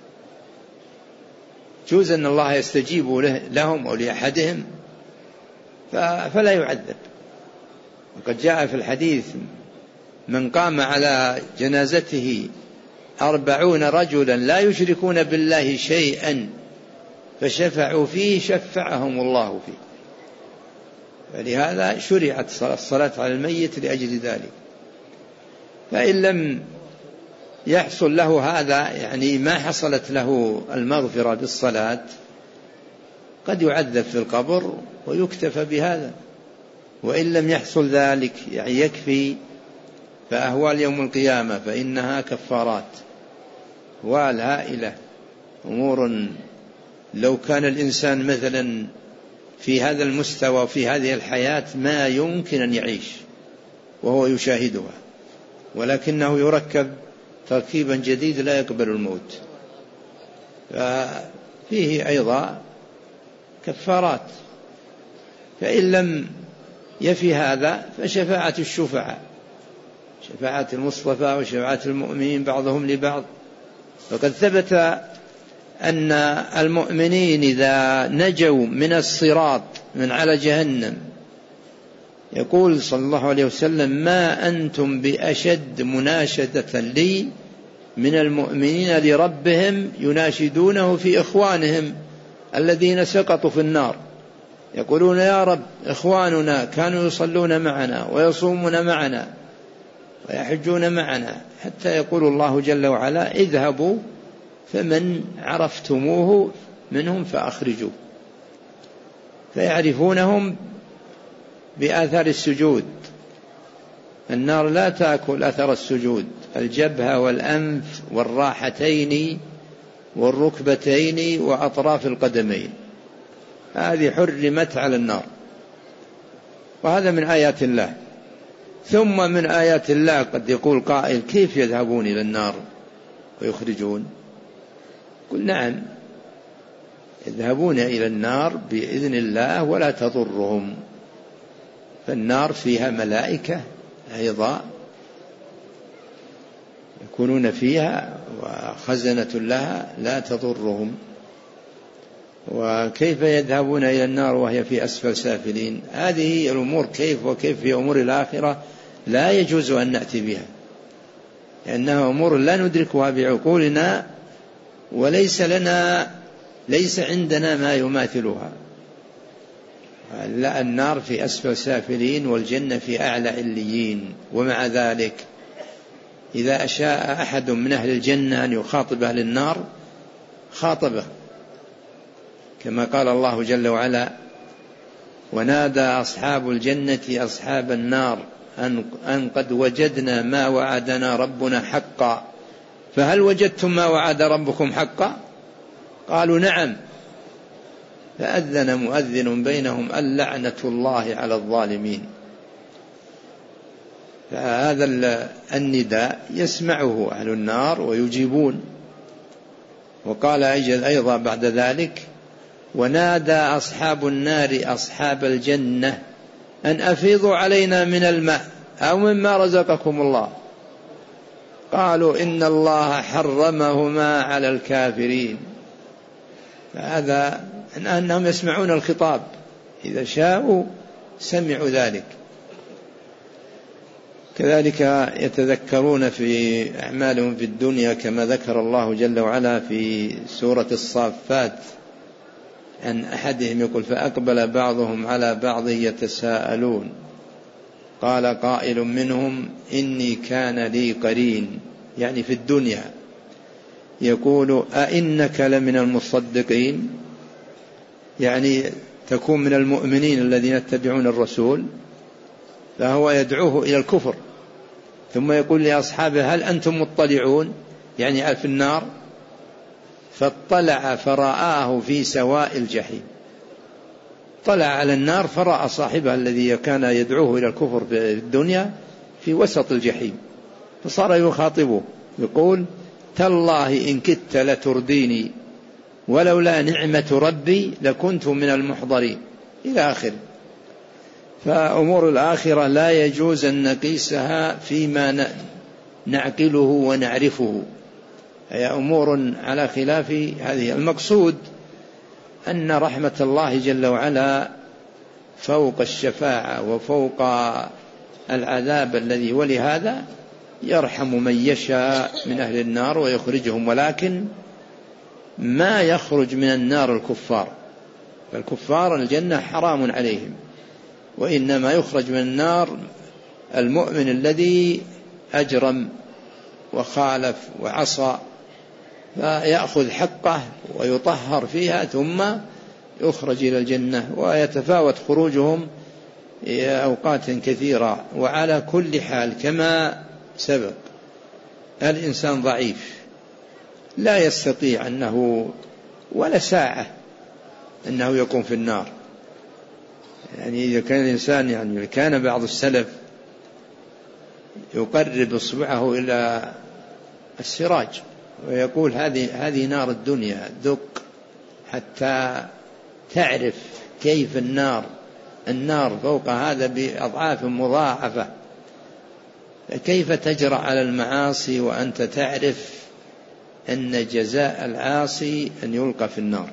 جوز أن الله يستجيب لهم أو لأحدهم فلا يعذب. وقد جاء في الحديث من قام على جنازته أربعون رجلا لا يشركون بالله شيئا فشفعوا فيه شفعهم الله فيه. فلهذا شرعت الصلاة على الميت لأجل ذلك. فإن لم يحصل له هذا، يعني ما حصلت له المغفرة بالصلاة، قد يعذب في القبر ويكتفى بهذا. وإن لم يحصل ذلك يعني يكفي، فأهوال يوم القيامة فإنها كفارات والهائلة، أمور لو كان الإنسان مثلا في هذا المستوى وفي هذه الحياة ما يمكن أن يعيش وهو يشاهدها، ولكنه يركب تركيبا جديد لا يقبل الموت. ففيه أيضا كفارات. فإن لم يفي هذا فشفاعة الشفعاء، شفاعة المصطفى وشفاعة المؤمنين بعضهم لبعض. وقد ثبت أن المؤمنين إذا نجوا من الصراط من على جهنم، يقول صلى الله عليه وسلم: ما أنتم بأشد مناشدة لي من المؤمنين لربهم يناشدونه في إخوانهم الذين سقطوا في النار، يقولون: يا رب إخواننا كانوا يصلون معنا ويصومون معنا ويحجون معنا، حتى يقول الله جل وعلا: اذهبوا فمن عرفتموه منهم فأخرجوا. فيعرفونهم بآثار السجود. النار لا تأكل أثر السجود، الجبهة والأنف والراحتين والركبتين وأطراف القدمين، هذه حرمت على النار. وهذا من آيات الله. ثم من آيات الله قد يقول قائل: كيف يذهبون إلى النار ويخرجون؟ قل: نعم، يذهبون إلى النار بإذن الله ولا تضرهم. فالنار فيها ملائكة أيضا يكونون فيها وخزنة لها لا تضرهم. وكيف يذهبون إلى النار وهي في أسفل سافلين؟ هذه الأمور كيف وكيف في أمور الآخرة لا يجوز أن نأتي بها، لأنها أمور لا ندركها بعقولنا، وليس لنا ليس عندنا ما يماثلها. لا، النار في أسفل سافلين والجنة في أعلى عليين. ومع ذلك إذا أشاء أحد من أهل الجنة أن يخاطب أهل النار خاطبه، كما قال الله جل وعلا: ونادى أصحاب الجنة أصحاب النار أن قد وجدنا ما وعدنا ربنا حقا فهل وجدتم ما وعد ربكم حقا؟ قالوا: نعم. فأذن مؤذن بينهم اللعنة الله على الظالمين. فهذا النداء يسمعه أهل النار ويجيبون. وقال أيضا بعد ذلك: ونادى أصحاب النار أصحاب الجنة أن أفيضوا علينا من الماء أو مما رزقكم الله، قالوا إن الله حرمهما على الكافرين. فهذا أنهم يسمعون الخطاب، إذا شاءوا سمعوا ذلك. كذلك يتذكرون في أعمالهم في الدنيا كما ذكر الله جل وعلا في سورة الصافات عن أحدهم يقول فأقبل بعضهم على بعض يتساءلون قال قائل منهم إني كان لي قرين، يعني في الدنيا، يقول أئنك لمن المصدقين، يعني تكون من المؤمنين الذين يتبعون الرسول، فهو يدعوه إلى الكفر، ثم يقول لأصحابه هل أنتم مطلعون، يعني في النار، فاطلع فرآه في سواء الجحيم، طلع على النار فرأى صاحبه الذي كان يدعوه إلى الكفر في الدنيا في وسط الجحيم، فصار يخاطبه يقول تالله إن كدت لترديني ولولا نعمة ربي لكنت من المحضرين إلى آخر. فأمور الآخرة لا يجوز أن نقيسها فيما نعقله ونعرفه، هي أمور على خلاف هذه. المقصود أن رحمة الله جل وعلا فوق الشفاعة وفوق العذاب الذي، ولهذا يرحم من يشاء من أهل النار ويخرجهم، ولكن ما يخرج من النار الكفار، فالكفار الجنة حرام عليهم، وإنما يخرج من النار المؤمن الذي أجرم وخالف وعصى، فيأخذ حقه ويطهر فيها ثم يخرج إلى الجنة، ويتفاوت خروجهم أوقات كثيرة. وعلى كل حال كما سبق الإنسان ضعيف لا يستطيع أنه ولا ساعة أنه يكون في النار، يعني إذا كان الإنسان، يعني كان بعض السلف يقرب إصبعه إلى السراج ويقول هذه هذه نار الدنيا، ذق حتى تعرف كيف النار النار فوق هذا بأضعاف مضاعفة، فكيف تجرأ على المعاصي وأنت تعرف أن جزاء العاصي أن يلقى في النار.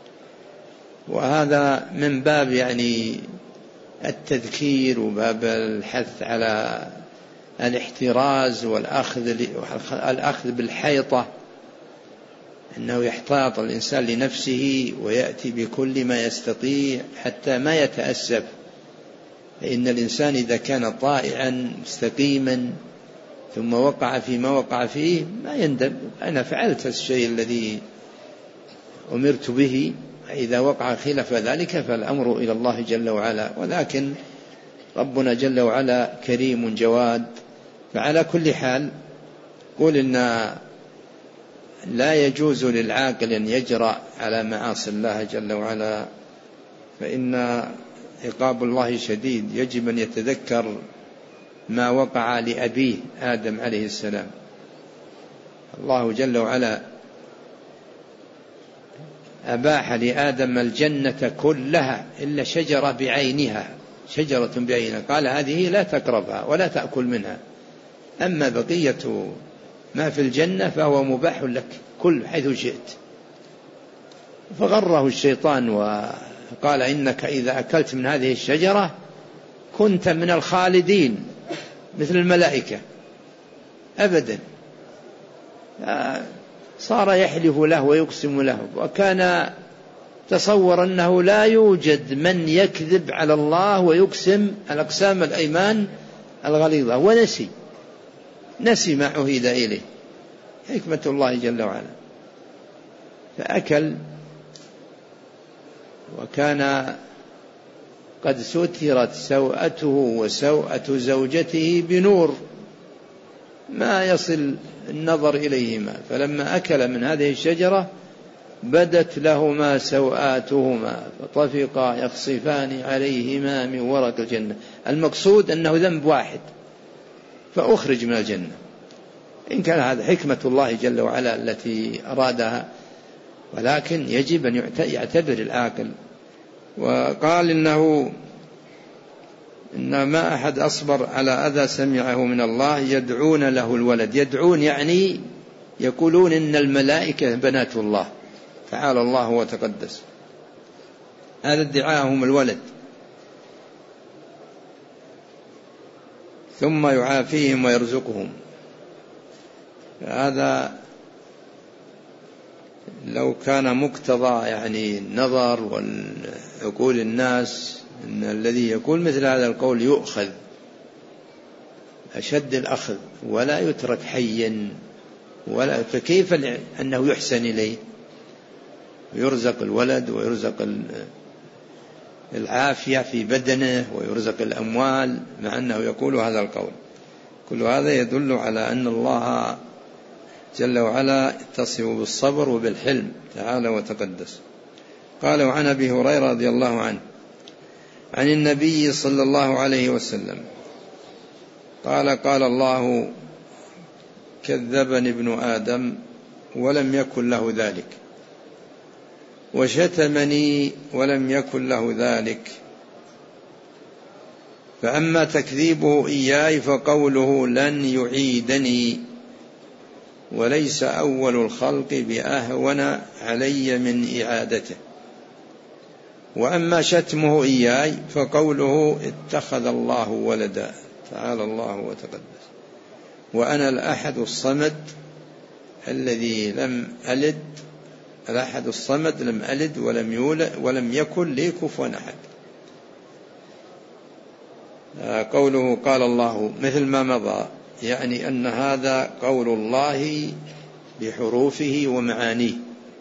وهذا من باب يعني التذكير وباب الحث على الاحتراز والأخذ الأخذ بالحيطة، أنه يحتاط الإنسان لنفسه ويأتي بكل ما يستطيع حتى ما يتأسف، فإن الإنسان إذا كان طائعا مستقيما ثم وقع فيما وقع فيه ما يندم، أنا فعلت الشيء الذي أمرت به، إذا وقع خلاف ذلك فالأمر إلى الله جل وعلا. ولكن ربنا جل وعلا كريم جواد. فعلى كل حال قول إن لا يجوز للعاقل أن يجرأ على معاصي الله جل وعلا، فإن عقاب الله شديد، يجب أن يتذكر ما وقع لأبيه آدم عليه السلام. الله جل وعلا أباح لآدم الجنة كلها إلا شجرة بعينها، شجرة بعينها، قال هذه لا تقربها ولا تأكل منها، أما بقية ما في الجنة فهو مباح لك كل حيث شئت. فغره الشيطان وقال إنك إذا أكلت من هذه الشجرة كنت من الخالدين مثل الملائكة أبدا. صار يحلف له ويقسم له، وكان تصور أنه لا يوجد من يكذب على الله ويقسم الأقسام الأيمان الغليظة، ونسي نسي ما عهد إليه، حكمة الله جل وعلا، فأكل. وكان قد سترت سوءته وسوءة زوجته بنور ما يصل النظر إليهما، فلما أكل من هذه الشجرة بدت لهما سوآتهما فطفقا يخصفان عليهما من ورق الجنة. المقصود أنه ذنب واحد فأخرج من الجنة، إن كان هذا حكمة الله جل وعلا التي أرادها، ولكن يجب أن يعتبر العاقل. وقال إنه إن ما أحد أصبر على أذى سمعه من الله يدعون له الولد، يدعون يعني يقولون إن الملائكة بنات الله تعالى الله وتقدس، هذا ادعاهم الولد. ثم يعافيهم ويرزقهم. هذا لو كان مقتضى يعني النظر والعقول الناس أن الذي يقول مثل هذا القول يؤخذ أشد الأخذ ولا يترك حيا، ولا فكيف أنه يحسن إليه ويرزق الولد ويرزق العافية في بدنه ويرزق الأموال مع أنه يقول هذا القول؟ كل هذا يدل على أن الله جل وعلا يتصف بالصبر وبالحلم تعالى وتقدس. قال: وعن أبي هريرة رضي الله عنه عن النبي صلى الله عليه وسلم قال: قال الله: كذبني ابن آدم ولم يكن له ذلك، وشتمني ولم يكن له ذلك، فأما تكذيبه إياي فقوله لن يعيدني، وليس أول الخلق بأهون علي من إعادته، وأما شتمه إياي فقوله اتخذ الله ولدا تعالى الله وتقدس، وأنا الأحد الصمد الذي لم ألد الأحد الصمد لم ألد ولم يولد ولم يكن لي كفوا أحد. قوله قال الله مثل ما مضى، يعني أن هذا قول الله بحروفه ومعانيه،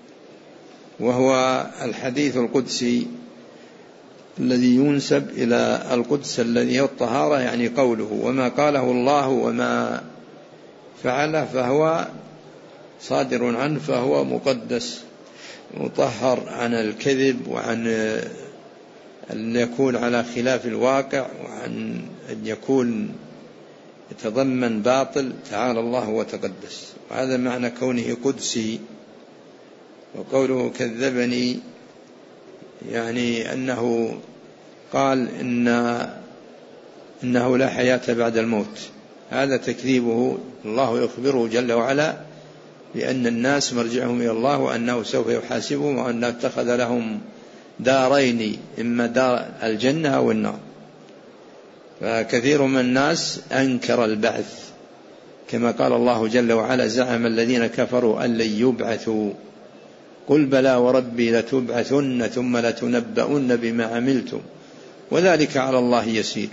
وهو الحديث القدسي الذي ينسب إلى القدس الذي هو الطهارة، يعني قوله وما قاله الله وما فعله فهو صادر عنه، فهو مقدس مطهر عن الكذب وعن أن يكون على خلاف الواقع وعن أن يكون يتضمن باطل تعالى الله وتقدس. وهذا معنى كونه قدسي. وقوله كذبني يعني أنه قال إن إنه لا حياة بعد الموت، هذا تكذيبه. الله يخبره جل وعلا بأن الناس مرجعهم إلى الله وأنه سوف يحاسبهم وأنه اتخذ لهم دارين، إما دار الجنة أو النار. فكثير من الناس أنكر البعث، كما قال الله جل وعلا زعم الذين كفروا أن لن يبعثوا قل بلى وربي لتبعثن ثم لتنبؤن بما عملتم وذلك على الله يسير.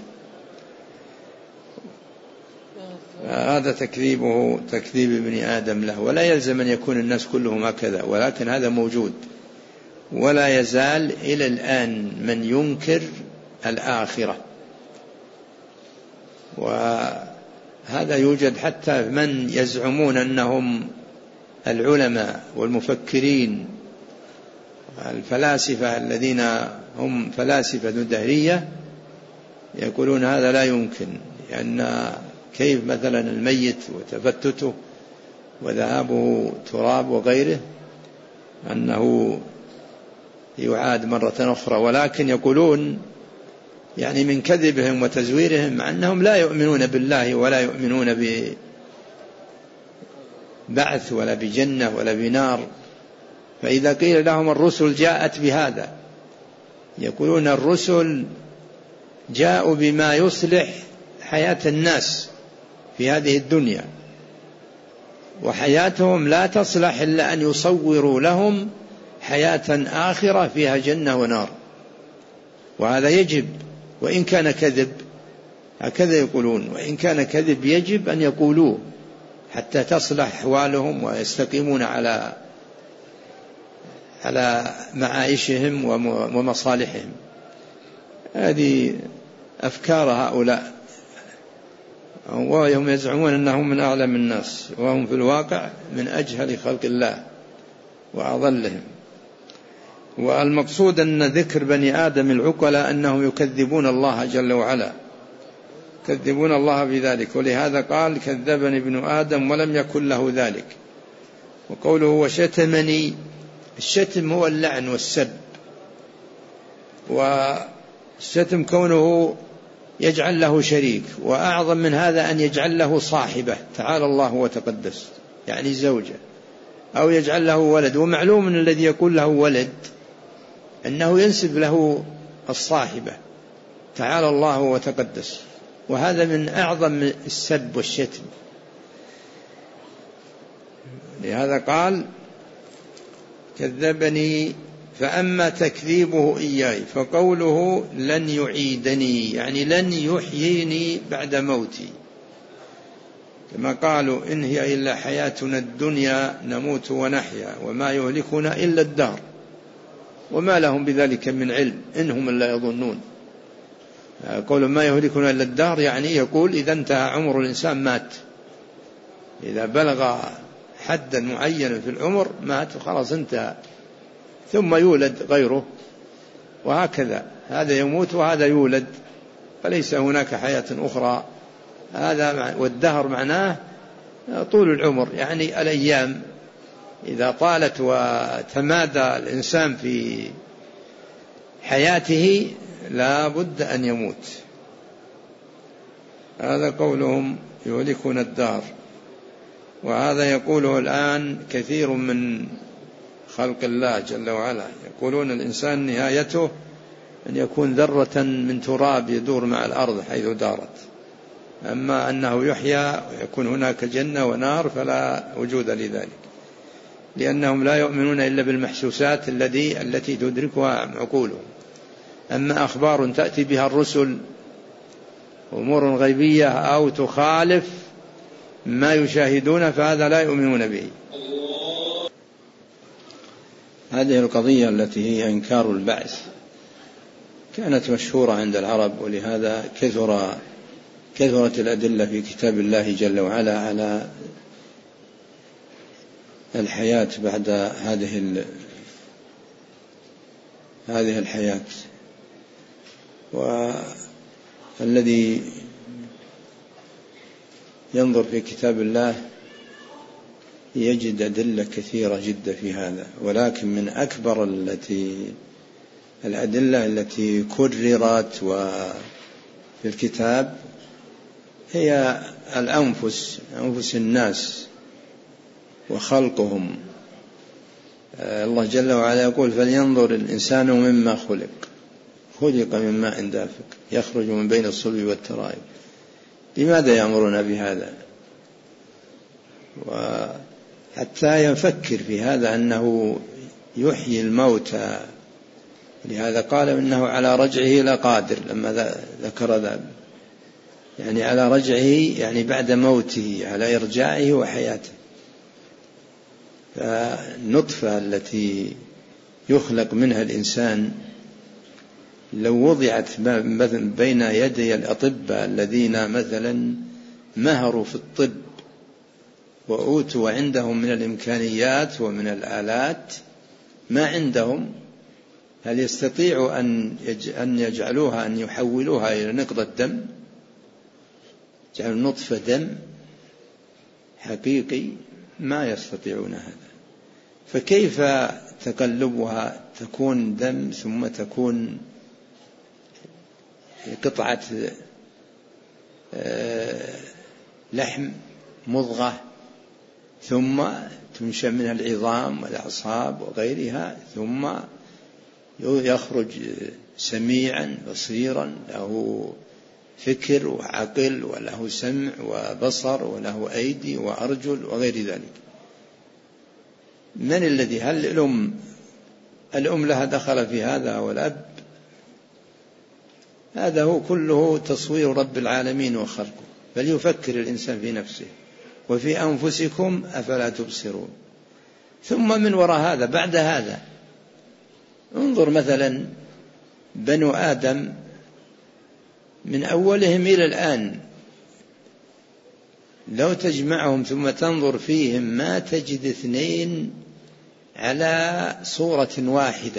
هذا تكذيبه تكذيب ابن آدم له، ولا يلزم أن يكون الناس كلهم هكذا، ولكن هذا موجود ولا يزال إلى الآن من ينكر الآخرة، وهذا يوجد حتى من يزعمون أنهم العلماء والمفكرين الفلاسفة الذين هم فلاسفة دهرية يقولون هذا لا يمكن، لأن كيف مثلا الميت وتفتته وذهابه تراب وغيره أنه يعاد مرة أخرى، ولكن يقولون يعني من كذبهم وتزويرهم مع أنهم لا يؤمنون بالله ولا يؤمنون ببعث ولا بجنة ولا بنار. فإذا قيل لهم الرسل جاءت بهذا يقولون الرسل جاءوا بما يصلح حياة الناس في هذه الدنيا، وحياتهم لا تصلح إلا أن يصوروا لهم حياة آخرة فيها جنة ونار، وهذا يجب وإن كان كذب، هكذا يقولون، وإن كان كذب يجب أن يقولوه حتى تصلح أحوالهم ويستقيمون على على معايشهم ومصالحهم. هذه أفكار هؤلاء، وهم يزعمون أنهم من أعلم الناس وهم في الواقع من أجهل خلق الله وأضلهم. والمقصود أن ذكر بني آدم العقلاء أنهم يكذبون الله جل وعلا، يكذبون الله بذلك، ولهذا قال كذبني ابن آدم ولم يكن له ذلك. وقوله وشتمني، الشتم هو اللعن والسب، والشتم كونه يجعل له شريك، وأعظم من هذا أن يجعل له صاحبة تعالى الله وتقدس، يعني زوجة، أو يجعل له ولد. ومعلوم أن الذي يقول له ولد أنه ينسب له الصاحبة تعالى الله وتقدس، وهذا من أعظم السب والشتم. لهذا قال كذبني. فأما تكذيبه إياي فقوله لن يعيدني، يعني لن يحييني بعد موتي، كما قالوا إن هي إلا حياتنا الدنيا نموت ونحيا وما يهلكنا إلا الدهر وما لهم بذلك من علم إنهم إلا يظنون. قول ما يهلكنا إلا الدهر يعني يقول إذا انتهى عمر الإنسان مات، إذا بلغ حدا معينا في العمر مات خلاص انتهى، ثم يولد غيره، وهكذا هذا يموت وهذا يولد، فليس هناك حياة أخرى. هذا والدهر معناه طول العمر، يعني الأيام إذا طالت وتمادى الإنسان في حياته لا بد أن يموت. هذا قولهم يهلكنا الدهر، وهذا يقوله الآن كثير من خلق الله جل وعلا، يقولون الإنسان نهايته أن يكون ذرة من تراب يدور مع الأرض حيث دارت، أما أنه يحيى ويكون هناك جنة ونار فلا وجود لذلك، لأنهم لا يؤمنون إلا بالمحسوسات التي التي تدركها عقولهم. أما أخبار تأتي بها الرسل أمور غيبية أو تخالف ما يشاهدون فهذا لا يؤمنون به. هذه القضية التي هي إنكار البعث كانت مشهورة عند العرب، ولهذا كثر كثرت الأدلة في كتاب الله جل وعلا على الحياة بعد هذه هذه الحياة. والذي ينظر في كتاب الله يجد أدلة كثيرة جدا في هذا، ولكن من أكبر التي الأدلة التي كررت في الكتاب هي الأنفس، أنفس الناس وخلقهم. الله جل وعلا يقول فلينظر الإنسان مما خلق، خلق من ماء دافق يخرج من بين الصلب والترائب. لماذا يأمرنا بهذا؟ وحتى يفكر في هذا أنه يحيي الموتى، لهذا قال إنه على رجعه لقادر لما ذكر ذلك، يعني على رجعه يعني بعد موته، على إرجاعه وحياته. فالنطفة التي يخلق منها الإنسان لو وضعت بين يدي الأطباء الذين مثلا مهروا في الطب وأوتوا عندهم من الإمكانيات ومن الآلات ما عندهم، هل يستطيعوا أن يجعلوها أن يحولوها إلى نقطة دم، يجعلوا نطفة دم حقيقي؟ ما يستطيعون هذا. فكيف تقلبها تكون دم ثم تكون قطعة لحم مضغة ثم تنشأ منها العظام والأعصاب وغيرها، ثم يخرج سميعا بصيرا له فكر وعقل وله سمع وبصر وله أيدي وأرجل وغير ذلك. من الذي هل الأم الأم لها دخل في هذا والأب؟ هذا هو كله تصوير رب العالمين وخلقه. فليفكر الإنسان في نفسه وفي أنفسكم أفلا تبصرون. ثم من وراء هذا بعد هذا انظر مثلا بنو آدم من أولهم إلى الآن لو تجمعهم ثم تنظر فيهم ما تجد اثنين على صورة واحدة،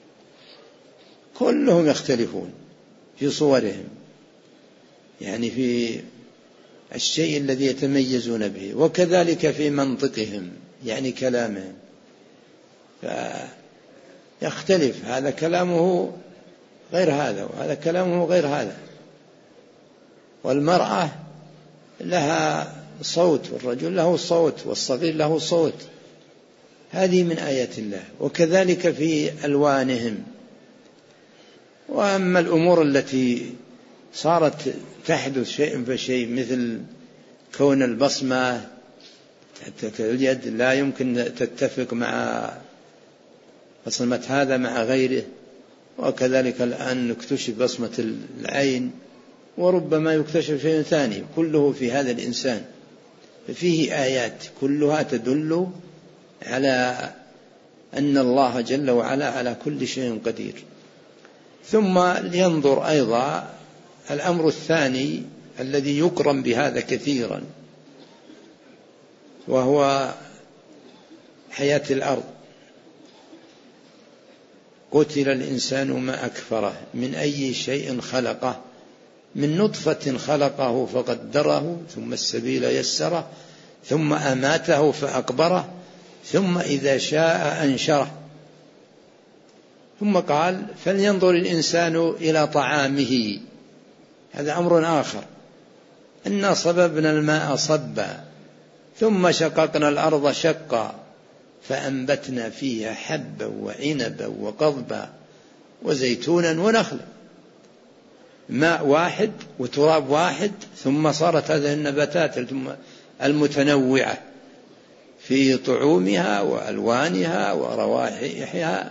كلهم يختلفون في صورهم، يعني في الشيء الذي يتميزون به، وكذلك في منطقهم يعني كلامهم فيختلف، هذا كلامه غير هذا وهذا كلامه غير هذا. والمرأة لها صوت والرجل له صوت والصغير له صوت، هذه من آيات الله. وكذلك في ألوانهم. وأما الأمور التي صارت تحدث شيء فشيء، مثل كون البصمة اليد لا يمكن تتفق مع بصمة هذا مع غيره، وكذلك الآن نكتشف بصمة العين، وربما يكتشف شيء ثاني، كله في هذا الإنسان. فيه آيات كلها تدل على أن الله جل وعلا على كل شيء قدير. ثم لينظر أيضا الأمر الثاني الذي يكرم بهذا كثيرا، وهو حياة الأرض. قتل الإنسان ما أكفره، من أي شيء خلقه، من نطفة خلقه فقدره، ثم السبيل يسره، ثم أماته فأقبره، ثم إذا شاء أنشره. ثم قال فلينظر الإنسان إلى طعامه. هذا أمر آخر، إنا صببنا الماء صبا ثم شققنا الأرض شقا فأنبتنا فيها حبا وعنبا وقضبا وزيتونا ونخلا. ماء واحد وتراب واحد، ثم صارت هذه النباتات المتنوعة في طعومها وألوانها وروائحها.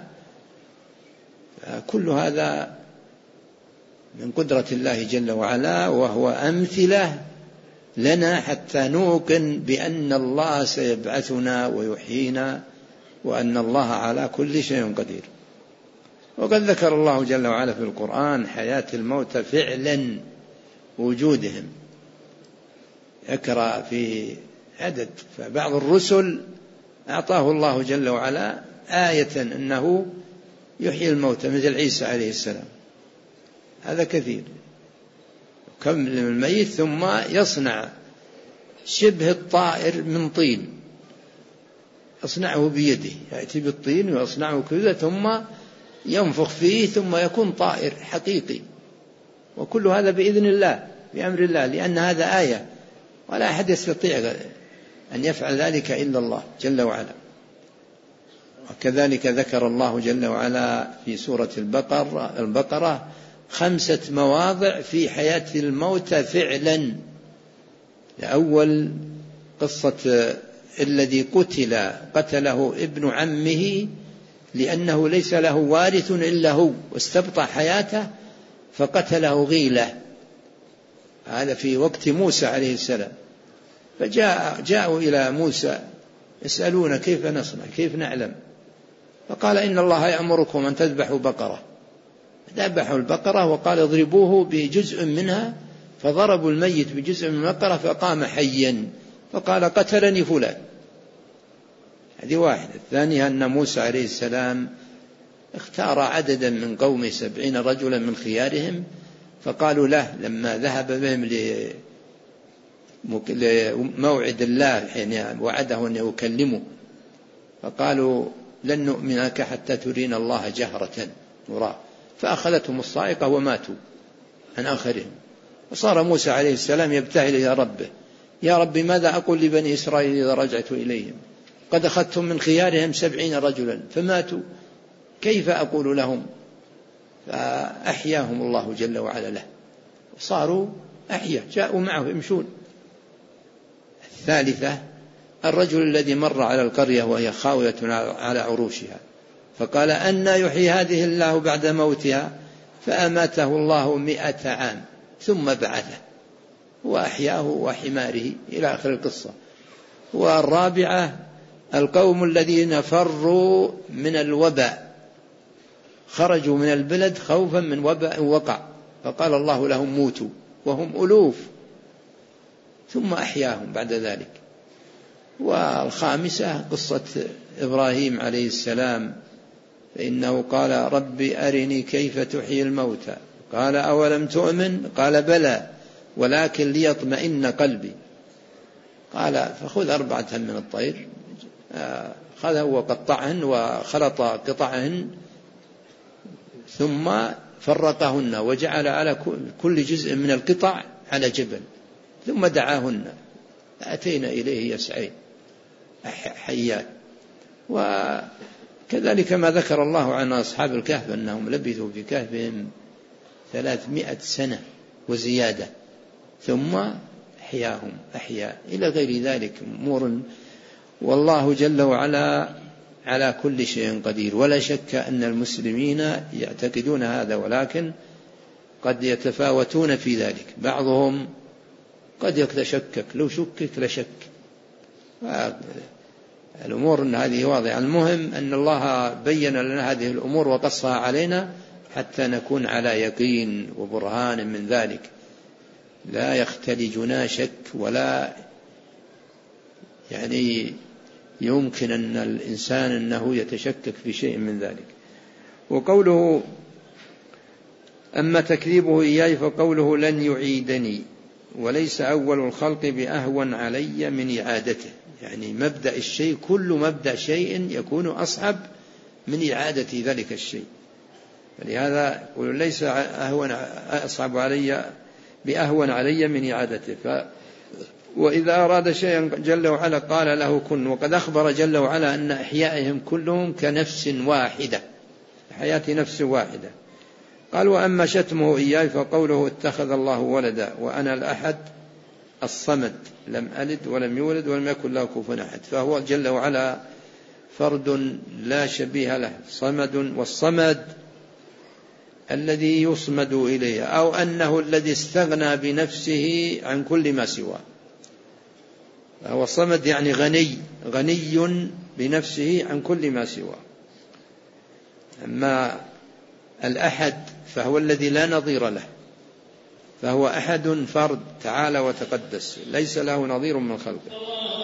كل هذا من قدرة الله جل وعلا، وهو أمثلة لنا حتى نوقن بأن الله سيبعثنا ويحيينا، وأن الله على كل شيء قدير. وقد ذكر الله جل وعلا في القرآن حياة الموتى فعلا وجودهم، ذكر في عدد. فبعض الرسل أعطاه الله جل وعلا آية أنه يحيي الموتى، مثل عيسى عليه السلام، هذا كثير. كم الميت ثم يصنع شبه الطائر من طين، يصنعه بيده، يأتي بالطين ويصنعه كذا، ثم ينفخ فيه ثم يكون طائر حقيقي. وكل هذا بإذن الله، بأمر الله، لأن هذا آية، ولا أحد يستطيع أن يفعل ذلك إلا الله جل وعلا. وكذلك ذكر الله جل وعلا في سورة البقرة, البقرة خمسة مواضع في حياة الموتى فعلا. الأول قصة الذي قتل قتله ابن عمه لأنه ليس له وارث إلا هو، واستبطأ حياته فقتله غيلة. هذا في وقت موسى عليه السلام. فجاء جاءوا إلى موسى يسألون كيف نصنع، كيف نعلم. فقال إن الله يأمركم أن تذبحوا بقرة. ذبحوا البقرة وقال اضربوه بجزء منها، فضربوا الميت بجزء من البقرة فقام حيا، فقال قتلني فلان. هذه واحدة. الثانية أن موسى عليه السلام اختار عددا من قوم سبعين رجلا من خيارهم، فقالوا له لما ذهب بهم لموعد الله حين وعده أن يكلمه، فقالوا لن نؤمن لك حتى ترينا الله جهرة نراه، فأخذتهم الصاعقة وماتوا عن آخرهم. وصار موسى عليه السلام يبتهل إلى ربه: يا رب ماذا أقول لبني إسرائيل إذا رجعت إليهم؟ قد أخذتم من خيارهم سبعين رجلا فماتوا، كيف أقول لهم؟ فأحياهم الله جل وعلا له، وصاروا أحيا، جاءوا معه يمشون. الثالثة الرجل الذي مر على القرية وهي خاوية على عروشها، فقال أنى يحيي هذه الله بعد موتها، فأماته الله مئة عام ثم بعثه وأحياه وحماره إلى آخر القصة. والرابعة القوم الذين فروا من الوباء، خرجوا من البلد خوفا من وباء وقع، فقال الله لهم موتوا وهم ألوف، ثم أحياهم بعد ذلك. والخامسة قصة إبراهيم عليه السلام، فإنه قال رب أرني كيف تحيي الموتى، قال أولم تؤمن؟ قال بلى ولكن ليطمئن قلبي. قال فخذ أربعة من الطير، خذه وقطعهن وخلط قطعهن ثم فرقهن وجعل على كل جزء من القطع على جبل، ثم دعاهن أتينا إليه يسعين حيات. وكذلك ما ذكر الله عن أصحاب الكهف أنهم لبثوا في كهفهم ثلاثمائة سنة وزيادة، ثم أحياهم أحياء إلى غير ذلك أمور. والله جل وعلا على كل شيء قدير، ولا شك أن المسلمين يعتقدون هذا، ولكن قد يتفاوتون في ذلك. بعضهم قد يتشكك، لو شكك لشك. الأمور أن هذه واضحة. المهم أن الله بين لنا هذه الأمور وقصها علينا حتى نكون على يقين وبرهان من ذلك، لا يختلجنا شك، ولا يعني يمكن أن الإنسان أنه يتشكك في شيء من ذلك. وقوله أما تكذيبه إياي فقوله لن يعيدني، وليس أول الخلق بأهون علي من إعادته. يعني مبدأ الشيء، كل مبدأ شيء يكون أصعب من إعادة ذلك الشيء، فلهذا يقول ليس أهون أصعب علي بأهون علي من إعادته. ف وإذا أراد شيئا جل وعلا قال له كن، وقد أخبر جل وعلا أن إحيائهم كلهم كنفس واحدة، حياة نفس واحدة. قال وأما شتمه إياي فقوله اتخذ الله ولدا وأنا الأحد الصمد لم ألد ولم يولد ولم يكن له كفوا أحد، فهو جل وعلا فرد لا شبيه له، صمد. والصمد الذي يصمد إليه، أو أنه الذي استغنى بنفسه عن كل ما سواه. هو الصمد يعني غني، غني بنفسه عن كل ما سواه. أما الأحد فهو الذي لا نظير له، فهو أحد فرد تعالى وتقدس، ليس له نظير من خلقه.